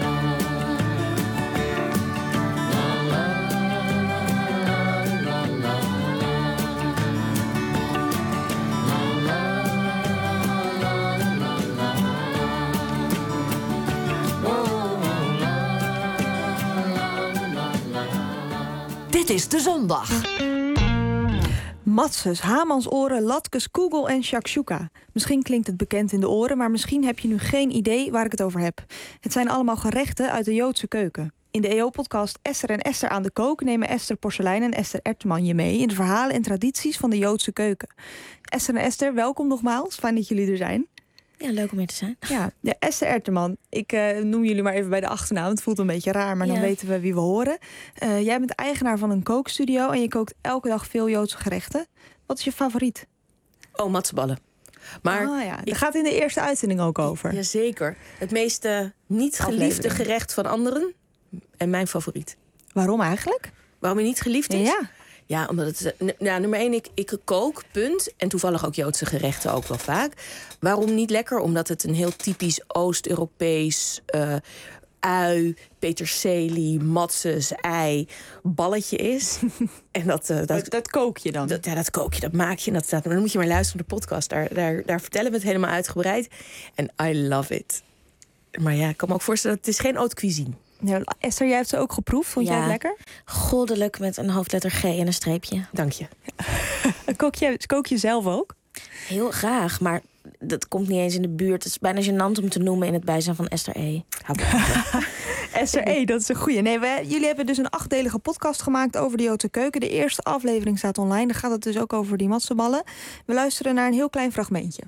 Dit is de zondag. Matses, hamansoren, latkes, kugel en shakshuka. Misschien klinkt het bekend in de oren, maar misschien heb je nu geen idee waar ik het over heb. Het zijn allemaal gerechten uit de Joodse keuken. In de E O-podcast Esther en Esther aan de kook nemen Esther Porselein en Esther Erteman je mee in de verhalen en tradities van de Joodse keuken. Esther en Esther, welkom nogmaals. Fijn dat jullie er zijn. Ja, leuk om hier te zijn. Ja, ja Esther Erteman. Ik uh, noem jullie maar even bij de achternaam. Het voelt een beetje raar, maar ja. Dan weten we wie we horen. Uh, jij bent eigenaar van een kookstudio en je kookt elke dag veel Joodse gerechten. Wat is je favoriet? Oh, matseballen. Maar ah, ja. Daar gaat in de eerste uitzending ook over. Jazeker. Het meest uh, niet geliefde gerecht van anderen en mijn favoriet. Waarom eigenlijk? Waarom je niet geliefd is? Ja. Ja, omdat het... Ja, nummer één, ik, ik kook, punt. En toevallig ook Joodse gerechten ook wel vaak. Waarom niet lekker? Omdat het een heel typisch Oost-Europees uh, ui, peterselie, matses, ei, balletje is. En dat, uh, dat, dat, dat kook je dan? Dat, ja, dat kook je, dat maak je. En dat staat, dan moet je maar luisteren naar de podcast. Daar, daar, daar vertellen we het helemaal uitgebreid. En I love it. Maar ja, ik kan me ook voorstellen, het is geen haute cuisine. Ja, Esther, jij hebt ze ook geproefd. Vond ja, jij het lekker? Goddelijk met een hoofdletter G en een streepje. Dank je. kook je. Kook je zelf ook? Heel graag, maar dat komt niet eens in de buurt. Het is bijna gênant om te noemen in het bijzijn van Esther E. Esther E, dat is een goeie. Nee, we, jullie hebben dus een achtdelige podcast gemaakt over de Joodse keuken. De eerste aflevering staat online. Daar gaat het dus ook over die matseballen. We luisteren naar een heel klein fragmentje.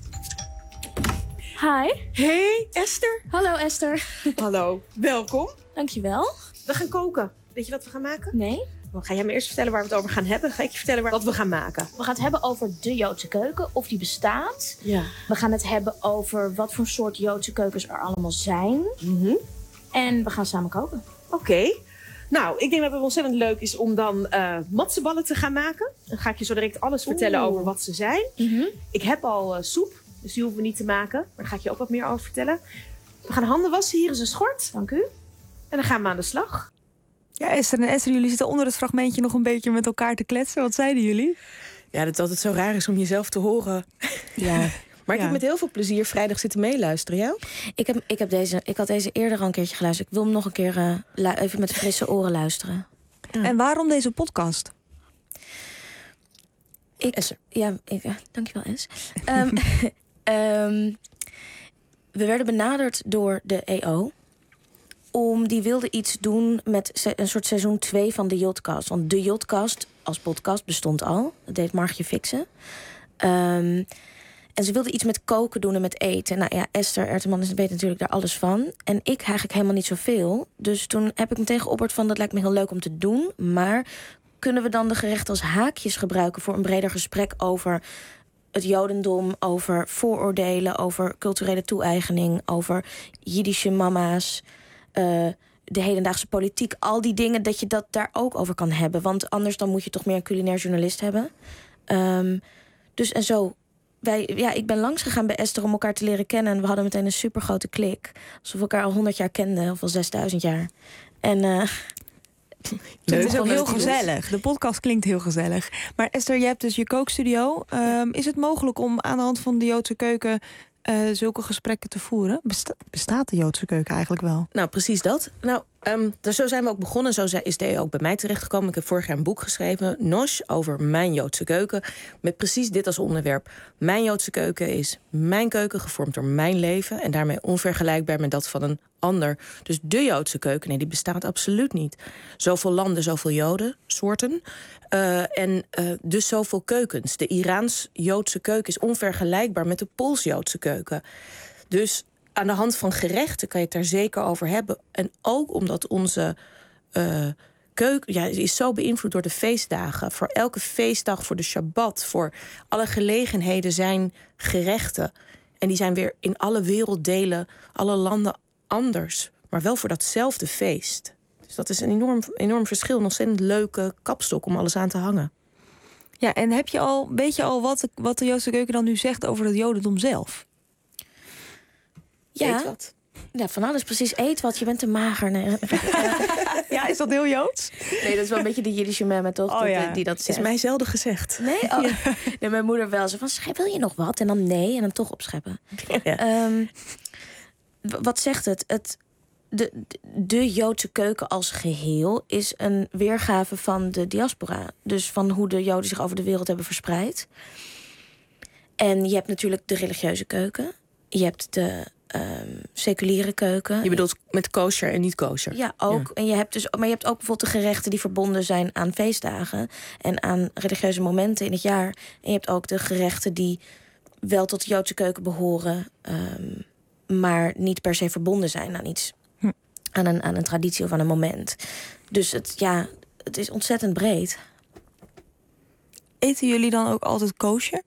Hi. Hey, Esther. Hallo, Esther. Hallo, welkom. Dankjewel. We gaan koken. Weet je wat we gaan maken? Nee. Dan ga jij me eerst vertellen waar we het over gaan hebben. Dan ga ik je vertellen wat we gaan maken. We gaan het hebben over de Joodse keuken, of die bestaat. Ja. We gaan het hebben over wat voor soort Joodse keukens er allemaal zijn. Mm-hmm. En we gaan samen koken. Oké. Okay. Nou, ik denk dat het ontzettend leuk is om dan uh, matseballen te gaan maken. Dan ga ik je zo direct alles vertellen Oeh. over wat ze zijn. Mm-hmm. Ik heb al uh, soep. Dus die hoeven we niet te maken. Maar daar ga ik je ook wat meer over vertellen. We gaan handen wassen. Hier is een schort. Dank u. En dan gaan we aan de slag. Ja, Esther en Esther, jullie zitten onder het fragmentje nog een beetje met elkaar te kletsen. Wat zeiden jullie? Ja, dat het altijd zo raar is om jezelf te horen. Ja. Maar ik ja. heb met heel veel plezier vrijdag zitten meeluisteren. Jou? Ik, heb, ik, heb deze, ik had deze eerder al een keertje geluisterd. Ik wil hem nog een keer uh, lu- even met frisse oren luisteren. Ja. En waarom deze podcast? Ik, Esther. Ja, ik, ja, dankjewel, Es. um, um, we werden benaderd door de E O. Om die wilde iets doen met se- een soort seizoen twee van de Jodcast. Want de Jodcast als podcast bestond al. Dat deed Margje Fixen. Um, en ze wilde iets met koken doen en met eten. Nou ja, Esther Erteman weet natuurlijk daar alles van. En ik eigenlijk helemaal niet zoveel. Dus toen heb ik meteen geopperd van dat lijkt me heel leuk om te doen. Maar kunnen we dan de gerechten als haakjes gebruiken voor een breder gesprek over het Jodendom, over vooroordelen, over culturele toe-eigening, over Jiddische mama's, uh, de hedendaagse politiek, al die dingen, dat je dat daar ook over kan hebben. Want anders dan moet je toch meer een culinair journalist hebben. Um, Dus en zo... Wij, ja, ik ben langs gegaan bij Esther om elkaar te leren kennen. En we hadden meteen een supergrote klik. Alsof we elkaar al honderd jaar kenden. Of al zesduizend jaar. En... Uh, Het is ook heel gezellig. De podcast klinkt heel gezellig. Maar Esther, je hebt dus je kookstudio. Um, is het mogelijk om aan de hand van de Joodse keuken... Uh, zulke gesprekken te voeren? Besta- bestaat de Joodse keuken eigenlijk wel? Nou, precies dat. Nou, um, dus zo zijn we ook begonnen. Zo is D ook bij mij terechtgekomen. Ik heb vorig jaar een boek geschreven, Nosh, over mijn Joodse keuken. Met precies dit als onderwerp. Mijn Joodse keuken is mijn keuken, gevormd door mijn leven. En daarmee onvergelijkbaar met dat van een ander. Dus de Joodse keuken, nee, die bestaat absoluut niet. Zoveel landen, zoveel Joden, soorten. Uh, en uh, dus zoveel keukens. De Iraans-Joodse keuken is onvergelijkbaar met de Pools-Joodse keuken. Dus aan de hand van gerechten kan je het daar zeker over hebben. En ook omdat onze uh, keuken ja, is zo beïnvloed door de feestdagen. Voor elke feestdag, voor de Shabbat, voor alle gelegenheden zijn gerechten. En die zijn weer in alle werelddelen, alle landen anders. Maar wel voor datzelfde feest. Dus dat is een enorm, enorm verschil. Een ontzettend leuke kapstok om alles aan te hangen. Ja, en heb je al, weet je al wat de, wat de Joodse keuken dan nu zegt over het Jodendom zelf? Ja. Eet wat. Ja, van alles precies. Eet wat, je bent te mager. Nee. Ja, is dat heel Joods? Nee, dat is wel een beetje de Jiddische memme, toch? Oh, dat, ja. Die dat Het zegt. is mij zelden gezegd. Nee? Oh. Ja. Nee, mijn moeder wel. Ze van, schep, wil je nog wat? En dan nee, en dan toch opscheppen. Ja. Um, wat zegt het? Het... De, de Joodse keuken als geheel is een weergave van de diaspora. Dus van hoe de Joden zich over de wereld hebben verspreid. En je hebt natuurlijk de religieuze keuken. Je hebt de um, seculiere keuken. Je bedoelt met kosher en niet kosher? Ja, ook. Ja. En je hebt dus, maar je hebt ook bijvoorbeeld de gerechten die verbonden zijn aan feestdagen en aan religieuze momenten in het jaar. En je hebt ook de gerechten die wel tot de Joodse keuken behoren, um, maar niet per se verbonden zijn aan iets. Aan een, aan een traditie of aan een moment. Dus het, ja, het is ontzettend breed. Eten jullie dan ook altijd kosher?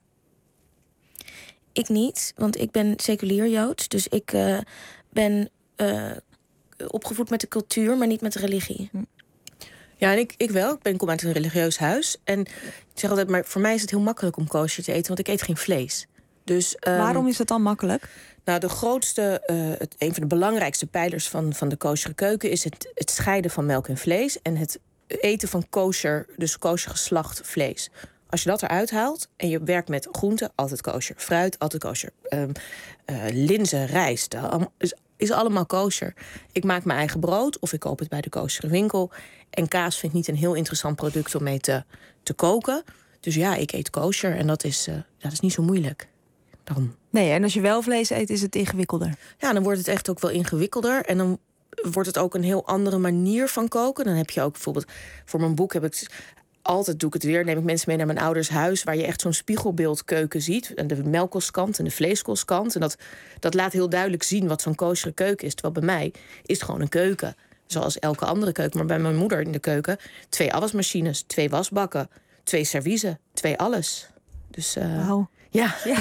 Ik niet, want ik ben seculier Joods. Dus ik uh, ben uh, opgevoed met de cultuur, maar niet met de religie. Ja, en ik, ik wel. Ik ben, kom uit een religieus huis. En ik zeg altijd, maar voor mij is het heel makkelijk om kosher te eten, want ik eet geen vlees. Dus, um, waarom is dat dan makkelijk? Nou, de grootste, uh, het, een van de belangrijkste pijlers van, van de kosher keuken is het, het scheiden van melk en vlees en het eten van kosher, dus kosher geslacht vlees. Als je dat eruit haalt en je werkt met groenten, altijd kosher. Fruit, altijd kosher. Um, uh, linzen, rijst, is, is allemaal kosher. Ik maak mijn eigen brood of ik koop het bij de kosher winkel. En kaas vind ik niet een heel interessant product om mee te, te koken. Dus ja, ik eet kosher en dat is, uh, dat is niet zo moeilijk. Dan. Nee, en als je wel vlees eet, is het ingewikkelder. Ja, dan wordt het echt ook wel ingewikkelder. En dan wordt het ook een heel andere manier van koken. Dan heb je ook bijvoorbeeld, voor mijn boek heb ik altijd, doe ik het weer, neem ik mensen mee naar mijn ouders huis, waar je echt zo'n spiegelbeeldkeuken ziet. En de melkkostkant en de vleeskostkant. En dat, dat laat heel duidelijk zien wat zo'n kosher keuken is. Terwijl bij mij is het gewoon een keuken. Zoals elke andere keuken. Maar bij mijn moeder in de keuken, twee afwasmachines, twee wasbakken, twee serviezen, twee alles. Dus uh, wow. Ja. Ja.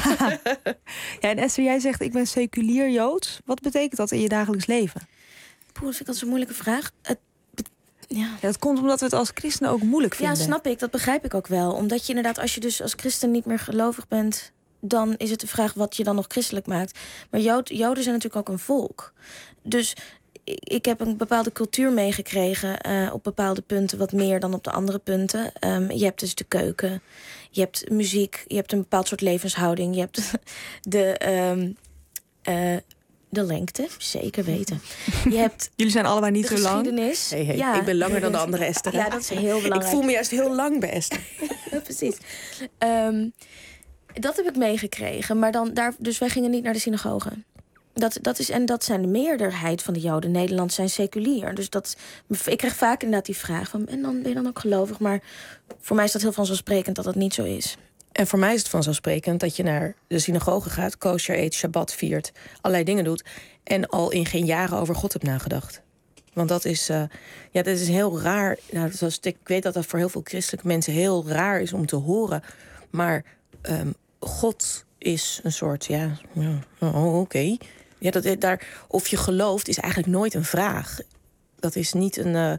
Ja, en Esther, jij zegt ik ben seculier Joods. Wat betekent dat in je dagelijks leven? Poeh, dat vind ik altijd zo'n moeilijke vraag. Het, ja. Ja, dat komt omdat we het als christenen ook moeilijk vinden. Ja, snap ik. Dat begrijp ik ook wel. Omdat je inderdaad, als je dus als christen niet meer gelovig bent, dan is het de vraag wat je dan nog christelijk maakt. Maar Jood, Joden zijn natuurlijk ook een volk. Dus ik heb een bepaalde cultuur meegekregen uh, op bepaalde punten, wat meer dan op de andere punten. Um, je hebt dus de keuken, je hebt muziek, je hebt een bepaald soort levenshouding, je hebt de, um, uh, de lengte, zeker weten. Je hebt Jullie zijn allebei niet de zo lang. geschiedenis. Hey, hey, ja. Ik ben langer dan de andere Esther. Ja, dat is heel belangrijk. Ik voel me juist heel lang bij Esther. Ja, precies. Um, dat heb ik meegekregen, maar dan daar, dus wij gingen niet naar de synagoge. Dat, dat is, en dat zijn de meerderheid van de Joden in Nederland zijn seculier. Dus dat, ik krijg vaak inderdaad die vraag van, en dan ben je dan ook gelovig? Maar voor mij is dat heel vanzelfsprekend dat dat niet zo is. En voor mij is het vanzelfsprekend dat je naar de synagoge gaat, kosher eet, Shabbat viert, allerlei dingen doet en al in geen jaren over God hebt nagedacht. Want dat is, uh, ja, dat is heel raar. Nou, dat was, ik weet dat dat voor heel veel christelijke mensen heel raar is om te horen. Maar um, God is een soort, ja, ja oh, oké. Okay. Ja, dat, daar, of je gelooft is eigenlijk nooit een vraag. Dat is niet een, uh,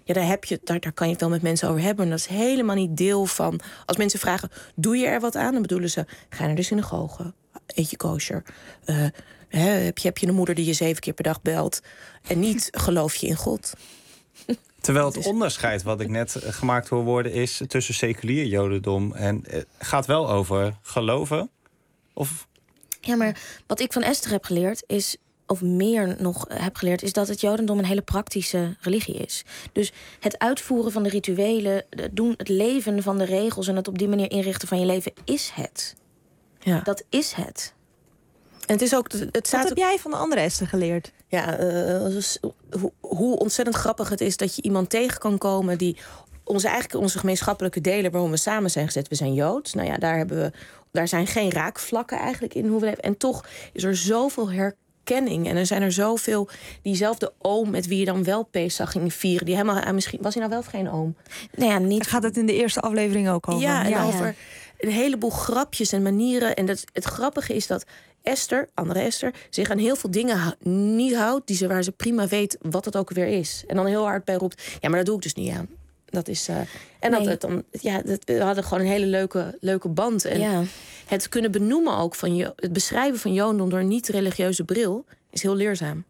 Ja, daar, heb je, daar, daar kan je het wel met mensen over hebben. En dat is helemaal niet deel van... Als mensen vragen, doe je er wat aan? Dan bedoelen ze, ga je naar de synagoge? Eet je kosher? Uh, hè, heb, je, heb je een moeder die je zeven keer per dag belt? En niet geloof je in God? Terwijl het onderscheid wat ik net gemaakt hoor worden... is tussen seculier jodendom en... Uh, gaat wel over geloven? Of... Ja, maar wat ik van Esther heb geleerd is... of meer nog heb geleerd... is dat het jodendom een hele praktische religie is. Dus het uitvoeren van de rituelen... het doen, het leven van de regels... en het op die manier inrichten van je leven is het. Ja. Dat is het. En het is ook... Het staat Wat heb jij van de andere Esther geleerd? Ja, uh, dus, hoe, hoe ontzettend grappig het is... dat je iemand tegen kan komen... die onze, eigenlijk onze gemeenschappelijke delen... waarom we samen zijn gezet, we zijn Joods. Nou ja, daar, hebben we, daar zijn geen raakvlakken eigenlijk in hoe we leven. En toch is er zoveel herkenning. En er zijn er zoveel... diezelfde oom met wie je dan wel Pesach ging vieren... die helemaal, misschien, was hij nou wel of geen oom? Nou ja, niet. Gaat het in de eerste aflevering ook over? Ja, en ja. over een heleboel grapjes en manieren. En dat, het grappige is dat Esther, andere Esther... zich aan heel veel dingen niet houdt... Die ze, waar ze prima weet wat het ook weer is. En dan heel hard bij roept... ja, maar dat doe ik dus niet aan. Dat is, uh, en dat, nee. het dan, ja, dat, we hadden gewoon een hele leuke, leuke band. En ja. het kunnen benoemen ook van je, het beschrijven van Jodendom door een niet-religieuze bril is heel leerzaam.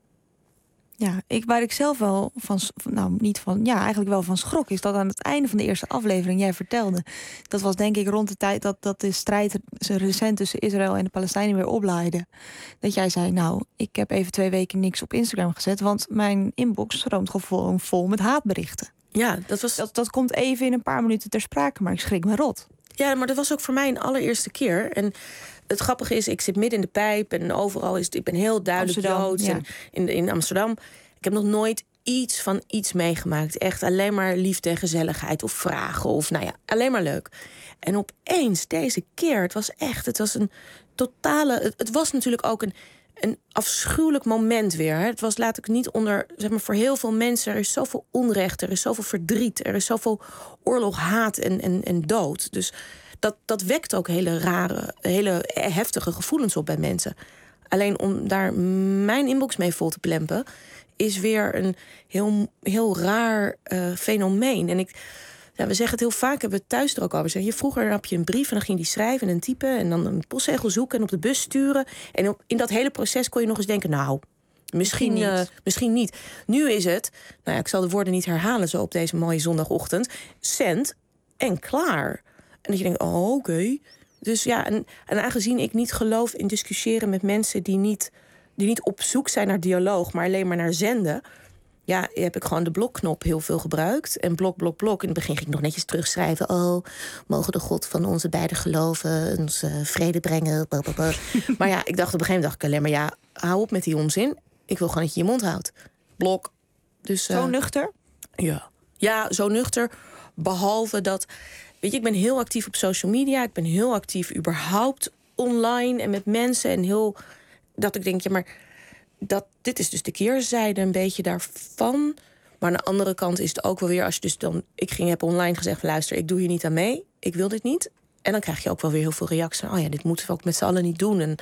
Ja, ik, waar ik zelf wel van, nou niet van, ja, eigenlijk wel van schrok, is dat aan het einde van de eerste aflevering jij vertelde. Dat was denk ik rond de tijd dat, dat de strijd recent tussen Israël en de Palestijnen weer oplaaide. Dat jij zei, nou, ik heb even twee weken niks op Instagram gezet, want mijn inbox stroomt gewoon vol met haatberichten. Ja, dat was. Dat, dat komt even in een paar minuten ter sprake, maar ik schrik me rot. Ja, maar dat was ook voor mij een allereerste keer. En het grappige is, ik zit midden in de pijp en overal is het, ik ben heel duidelijk Amsterdam, Joods. ja. En in, in Amsterdam. Ik heb nog nooit iets van iets meegemaakt. Echt alleen maar liefde en gezelligheid of vragen of nou ja, alleen maar leuk. En opeens deze keer, het was echt, het was een totale. Het, het was natuurlijk ook een, een afschuwelijk moment weer. Hè. Het was, laat ik niet onder, zeg maar, voor heel veel mensen, er is zoveel onrecht, er is zoveel verdriet, er is zoveel oorlog, haat en, en, en dood. Dus dat, dat wekt ook hele rare, hele heftige gevoelens op bij mensen. Alleen om daar mijn inbox mee vol te plempen, is weer een heel, heel raar uh, fenomeen. En ik, ja, we zeggen het heel vaak, hebben we het thuis er ook over. Zeg je, vroeger heb je een brief en dan ging die schrijven en typen en dan een postzegel zoeken en op de bus sturen. En op, in dat hele proces kon je nog eens denken, nou, misschien, misschien, niet. Uh, misschien niet. Nu is het, nou ja, ik zal de woorden niet herhalen zo op deze mooie zondagochtend, zend en klaar. En dat je denkt, oh, oké. Okay. Dus ja, en, en aangezien ik niet geloof in discussiëren met mensen die niet, die niet op zoek zijn naar dialoog, maar alleen maar naar zenden, ja, heb ik gewoon de blokknop heel veel gebruikt. En blok, blok, blok. In het begin ging ik nog netjes terugschrijven. Oh, mogen de God van onze beide geloven ons uh, vrede brengen. Blablabla. Maar ja, ik dacht op een gegeven moment dacht ik alleen maar, ja, hou op met die onzin. Ik wil gewoon dat je je mond houdt. Blok. Dus, uh, zo nuchter? Ja. Ja, zo nuchter. Behalve dat, weet je, ik ben heel actief op social media. Ik ben heel actief überhaupt online en met mensen. En heel, dat ik denk, ja, maar dat, dit is dus de keerzijde een beetje daarvan. Maar aan de andere kant is het ook wel weer, als je dus dan, ik ging, heb online gezegd, luister, ik doe hier niet aan mee. Ik wil dit niet. En dan krijg je ook wel weer heel veel reacties van, oh ja, dit moeten we ook met z'n allen niet doen. En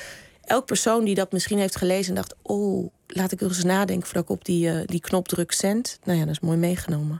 elk persoon die dat misschien heeft gelezen en dacht, oh, laat ik eens nadenken voordat ik op die, uh, die knop druk zend. Nou ja, dat is mooi meegenomen.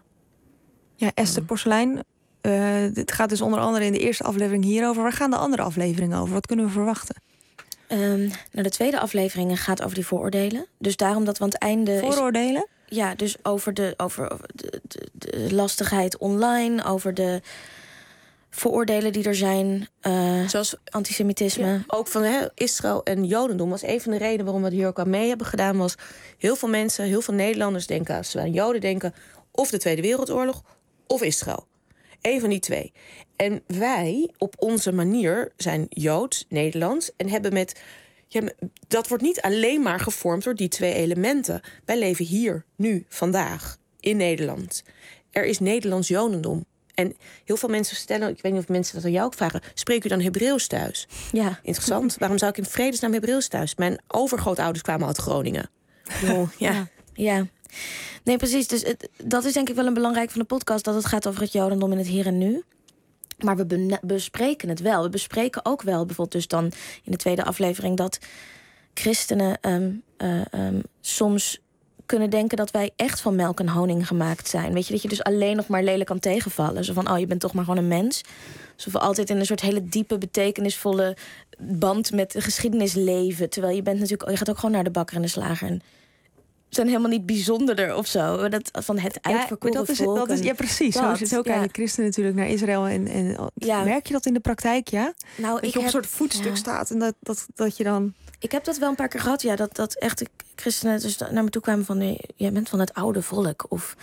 Ja, Esther Porselein, uh, het gaat dus onder andere in de eerste aflevering hierover. Waar gaan de andere afleveringen over? Wat kunnen we verwachten? Um, nou, de tweede aflevering gaat over die vooroordelen. Dus daarom dat we aan het einde... Vooroordelen? Is, ja, dus over de, over, over de, de, de lastigheid online, over de vooroordelen die er zijn, uh, zoals antisemitisme. Ja, ook van hè, Israël en Jodendom was een van de redenen waarom we hier ook aan mee hebben gedaan. Was heel veel mensen, heel veel Nederlanders denken, als ze aan Joden denken, of de Tweede Wereldoorlog of Israël. Eén van die twee. En wij, op onze manier, zijn Joods, Nederlands en hebben met, ja, dat wordt niet alleen maar gevormd door die twee elementen. Wij leven hier, nu, vandaag, in Nederland. Er is Nederlands Jodendom. En heel veel mensen stellen, ik weet niet of mensen dat aan jou ook vragen, spreek u dan Hebreeuws thuis? Ja. Interessant. Waarom zou ik in vredesnaam Hebreeuws thuis? Mijn overgrootouders kwamen uit Groningen. Oh, ja. ja. Ja. Nee, precies. Dus het, dat is denk ik wel een belangrijk van de podcast, dat het gaat over het Jodendom in het hier en nu. Maar we be- bespreken het wel. We bespreken ook wel, bijvoorbeeld dus dan in de tweede aflevering, dat christenen um, uh, um, soms kunnen denken dat wij echt van melk en honing gemaakt zijn. Weet je, dat je dus alleen nog maar lelijk kan tegenvallen. Zo van, oh, je bent toch maar gewoon een mens. Alsof we altijd in een soort hele diepe, betekenisvolle band met de geschiedenis leven. Terwijl je bent natuurlijk, je gaat ook gewoon naar de bakker en de slager. En zijn helemaal niet bijzonderder of zo. Dat, van het uitverkoren ja, dat is, volk. Dat is, ja, precies. Dat, zo is het ook. ja. De christenen natuurlijk naar Israël. En, en ja. Merk je dat in de praktijk, ja? Nou, dat ik je op heb, een soort voetstuk ja. staat en dat, dat, dat je dan... Ik heb dat wel een paar keer gehad, ja. Dat, dat echt de christenen dus naar me toe kwamen van... Nee, jij bent van het oude volk. Of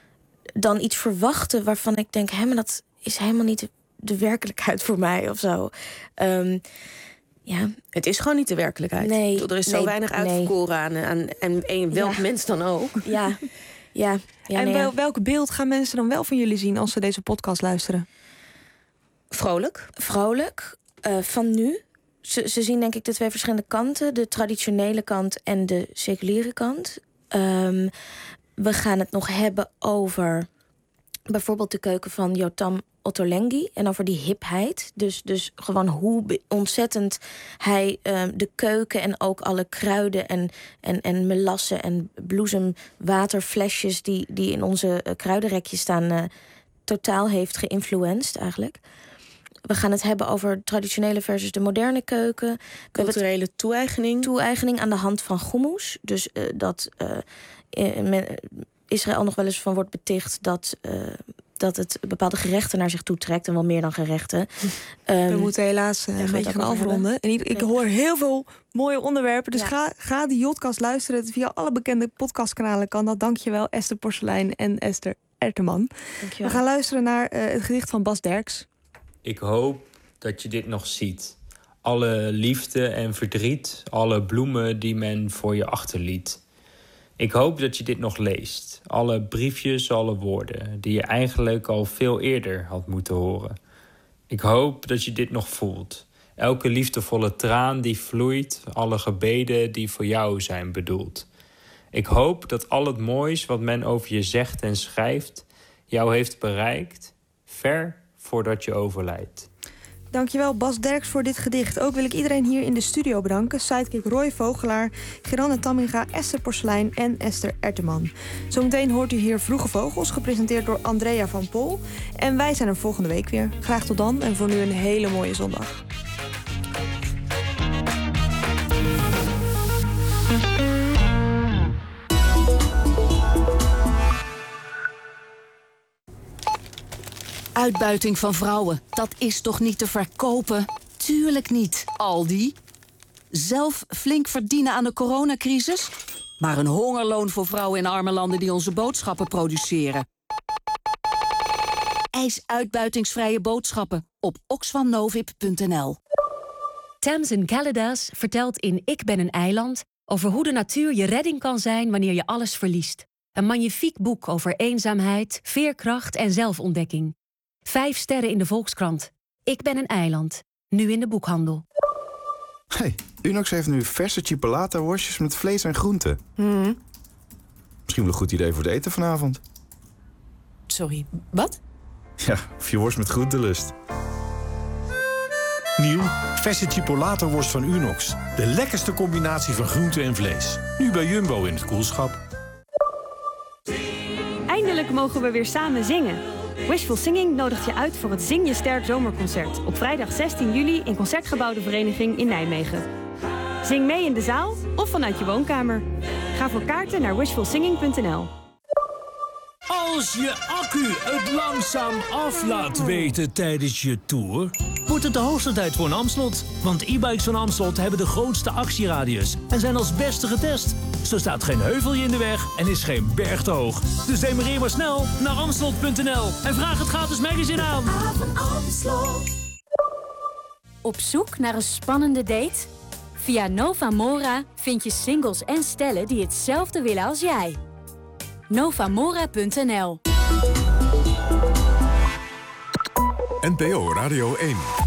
dan iets verwachten waarvan ik denk... Hé, maar dat is helemaal niet de, de werkelijkheid voor mij of zo. Um, Ja. Het is gewoon niet de werkelijkheid. Nee, er is zo nee, weinig uitverkoren aan, aan en, en welk ja. mens dan ook. Ja, ja. ja en nee, wel, ja. welk beeld gaan mensen dan wel van jullie zien als ze deze podcast luisteren? Vrolijk. Vrolijk. Uh, van nu. Ze, ze zien denk ik de twee verschillende kanten. De traditionele kant en de seculiere kant. Um, we gaan het nog hebben over bijvoorbeeld de keuken van Yotam Ottolenghi en over die hipheid. Dus, dus gewoon hoe ontzettend hij uh, de keuken en ook alle kruiden en, en, en melassen en bloesemwaterflesjes die, die in onze uh, kruidenrekjes staan, uh, totaal heeft geïnfluenced eigenlijk. We gaan het hebben over traditionele versus de moderne keuken. Culturele toe-eigening. Toe-eigening aan de hand van hummus. Dus uh, dat uh, men, Israël nog wel eens van wordt beticht dat... Uh, dat het bepaalde gerechten naar zich toe trekt. En wel meer dan gerechten. Um, We moeten helaas uh, een beetje gaan afronden. En ik, ik hoor heel veel mooie onderwerpen. Dus ja. ga, ga die podcast luisteren. Via alle bekende podcastkanalen kan dat. Dankjewel Esther Porselein en Esther Erteman. Dankjewel. We gaan luisteren naar uh, het gedicht van Bas Derks. Ik hoop dat je dit nog ziet. Alle liefde en verdriet. Alle bloemen die men voor je achterliet. Ik hoop dat je dit nog leest. Alle briefjes, alle woorden die je eigenlijk al veel eerder had moeten horen. Ik hoop dat je dit nog voelt. Elke liefdevolle traan die vloeit, alle gebeden die voor jou zijn bedoeld. Ik hoop dat al het moois wat men over je zegt en schrijft jou heeft bereikt, ver voordat je overlijdt. Dankjewel Bas Derks voor dit gedicht. Ook wil ik iedereen hier in de studio bedanken. Sidekick Roy Vogelaar, Geranne Tamminga, Esther Porselein en Esther Erteman. Zometeen hoort u hier Vroege Vogels, gepresenteerd door Andrea van Pol. En wij zijn er volgende week weer. Graag tot dan en voor nu een hele mooie zondag. Uitbuiting van vrouwen, dat is toch niet te verkopen? Tuurlijk niet, Aldi. Zelf flink verdienen aan de coronacrisis? Maar een hongerloon voor vrouwen in arme landen die onze boodschappen produceren. Eis uitbuitingsvrije boodschappen op oxfamnovip punt n l. Tamsin Caladas vertelt in Ik ben een eiland over hoe de natuur je redding kan zijn wanneer je alles verliest. Een magnifiek boek over eenzaamheid, veerkracht en zelfontdekking. Vijf sterren in de Volkskrant. Ik ben een eiland. Nu in de boekhandel. Hey, Unox heeft nu verse chipolata-worstjes met vlees en groenten. Mm. Misschien wel een goed idee voor het eten vanavond. Sorry, wat? Ja, of je worst met groentelust. Nieuw, verse chipolata-worst van Unox. De lekkerste combinatie van groente en vlees. Nu bij Jumbo in het koelschap. Eindelijk mogen we weer samen zingen. Wishful Singing nodigt je uit voor het Zing je Sterk Zomerconcert op vrijdag zestien juli in Concertgebouw de Vereniging in Nijmegen. Zing mee in de zaal of vanuit je woonkamer. Ga voor kaarten naar wishful singing punt n l. Als je accu het langzaam af laat weten tijdens je tour, wordt het de hoogste tijd voor een Amstelot. Want e-bikes van Amstelot hebben de grootste actieradius en zijn als beste getest. Zo staat geen heuvelje in de weg en is geen berg te hoog. Dus demareer maar snel naar amstelot punt n l en vraag het gratis magazine aan. Op zoek naar een spannende date? Via Novamora vind je singles en stellen die hetzelfde willen als jij. Novamora punt n l. N P O Radio één.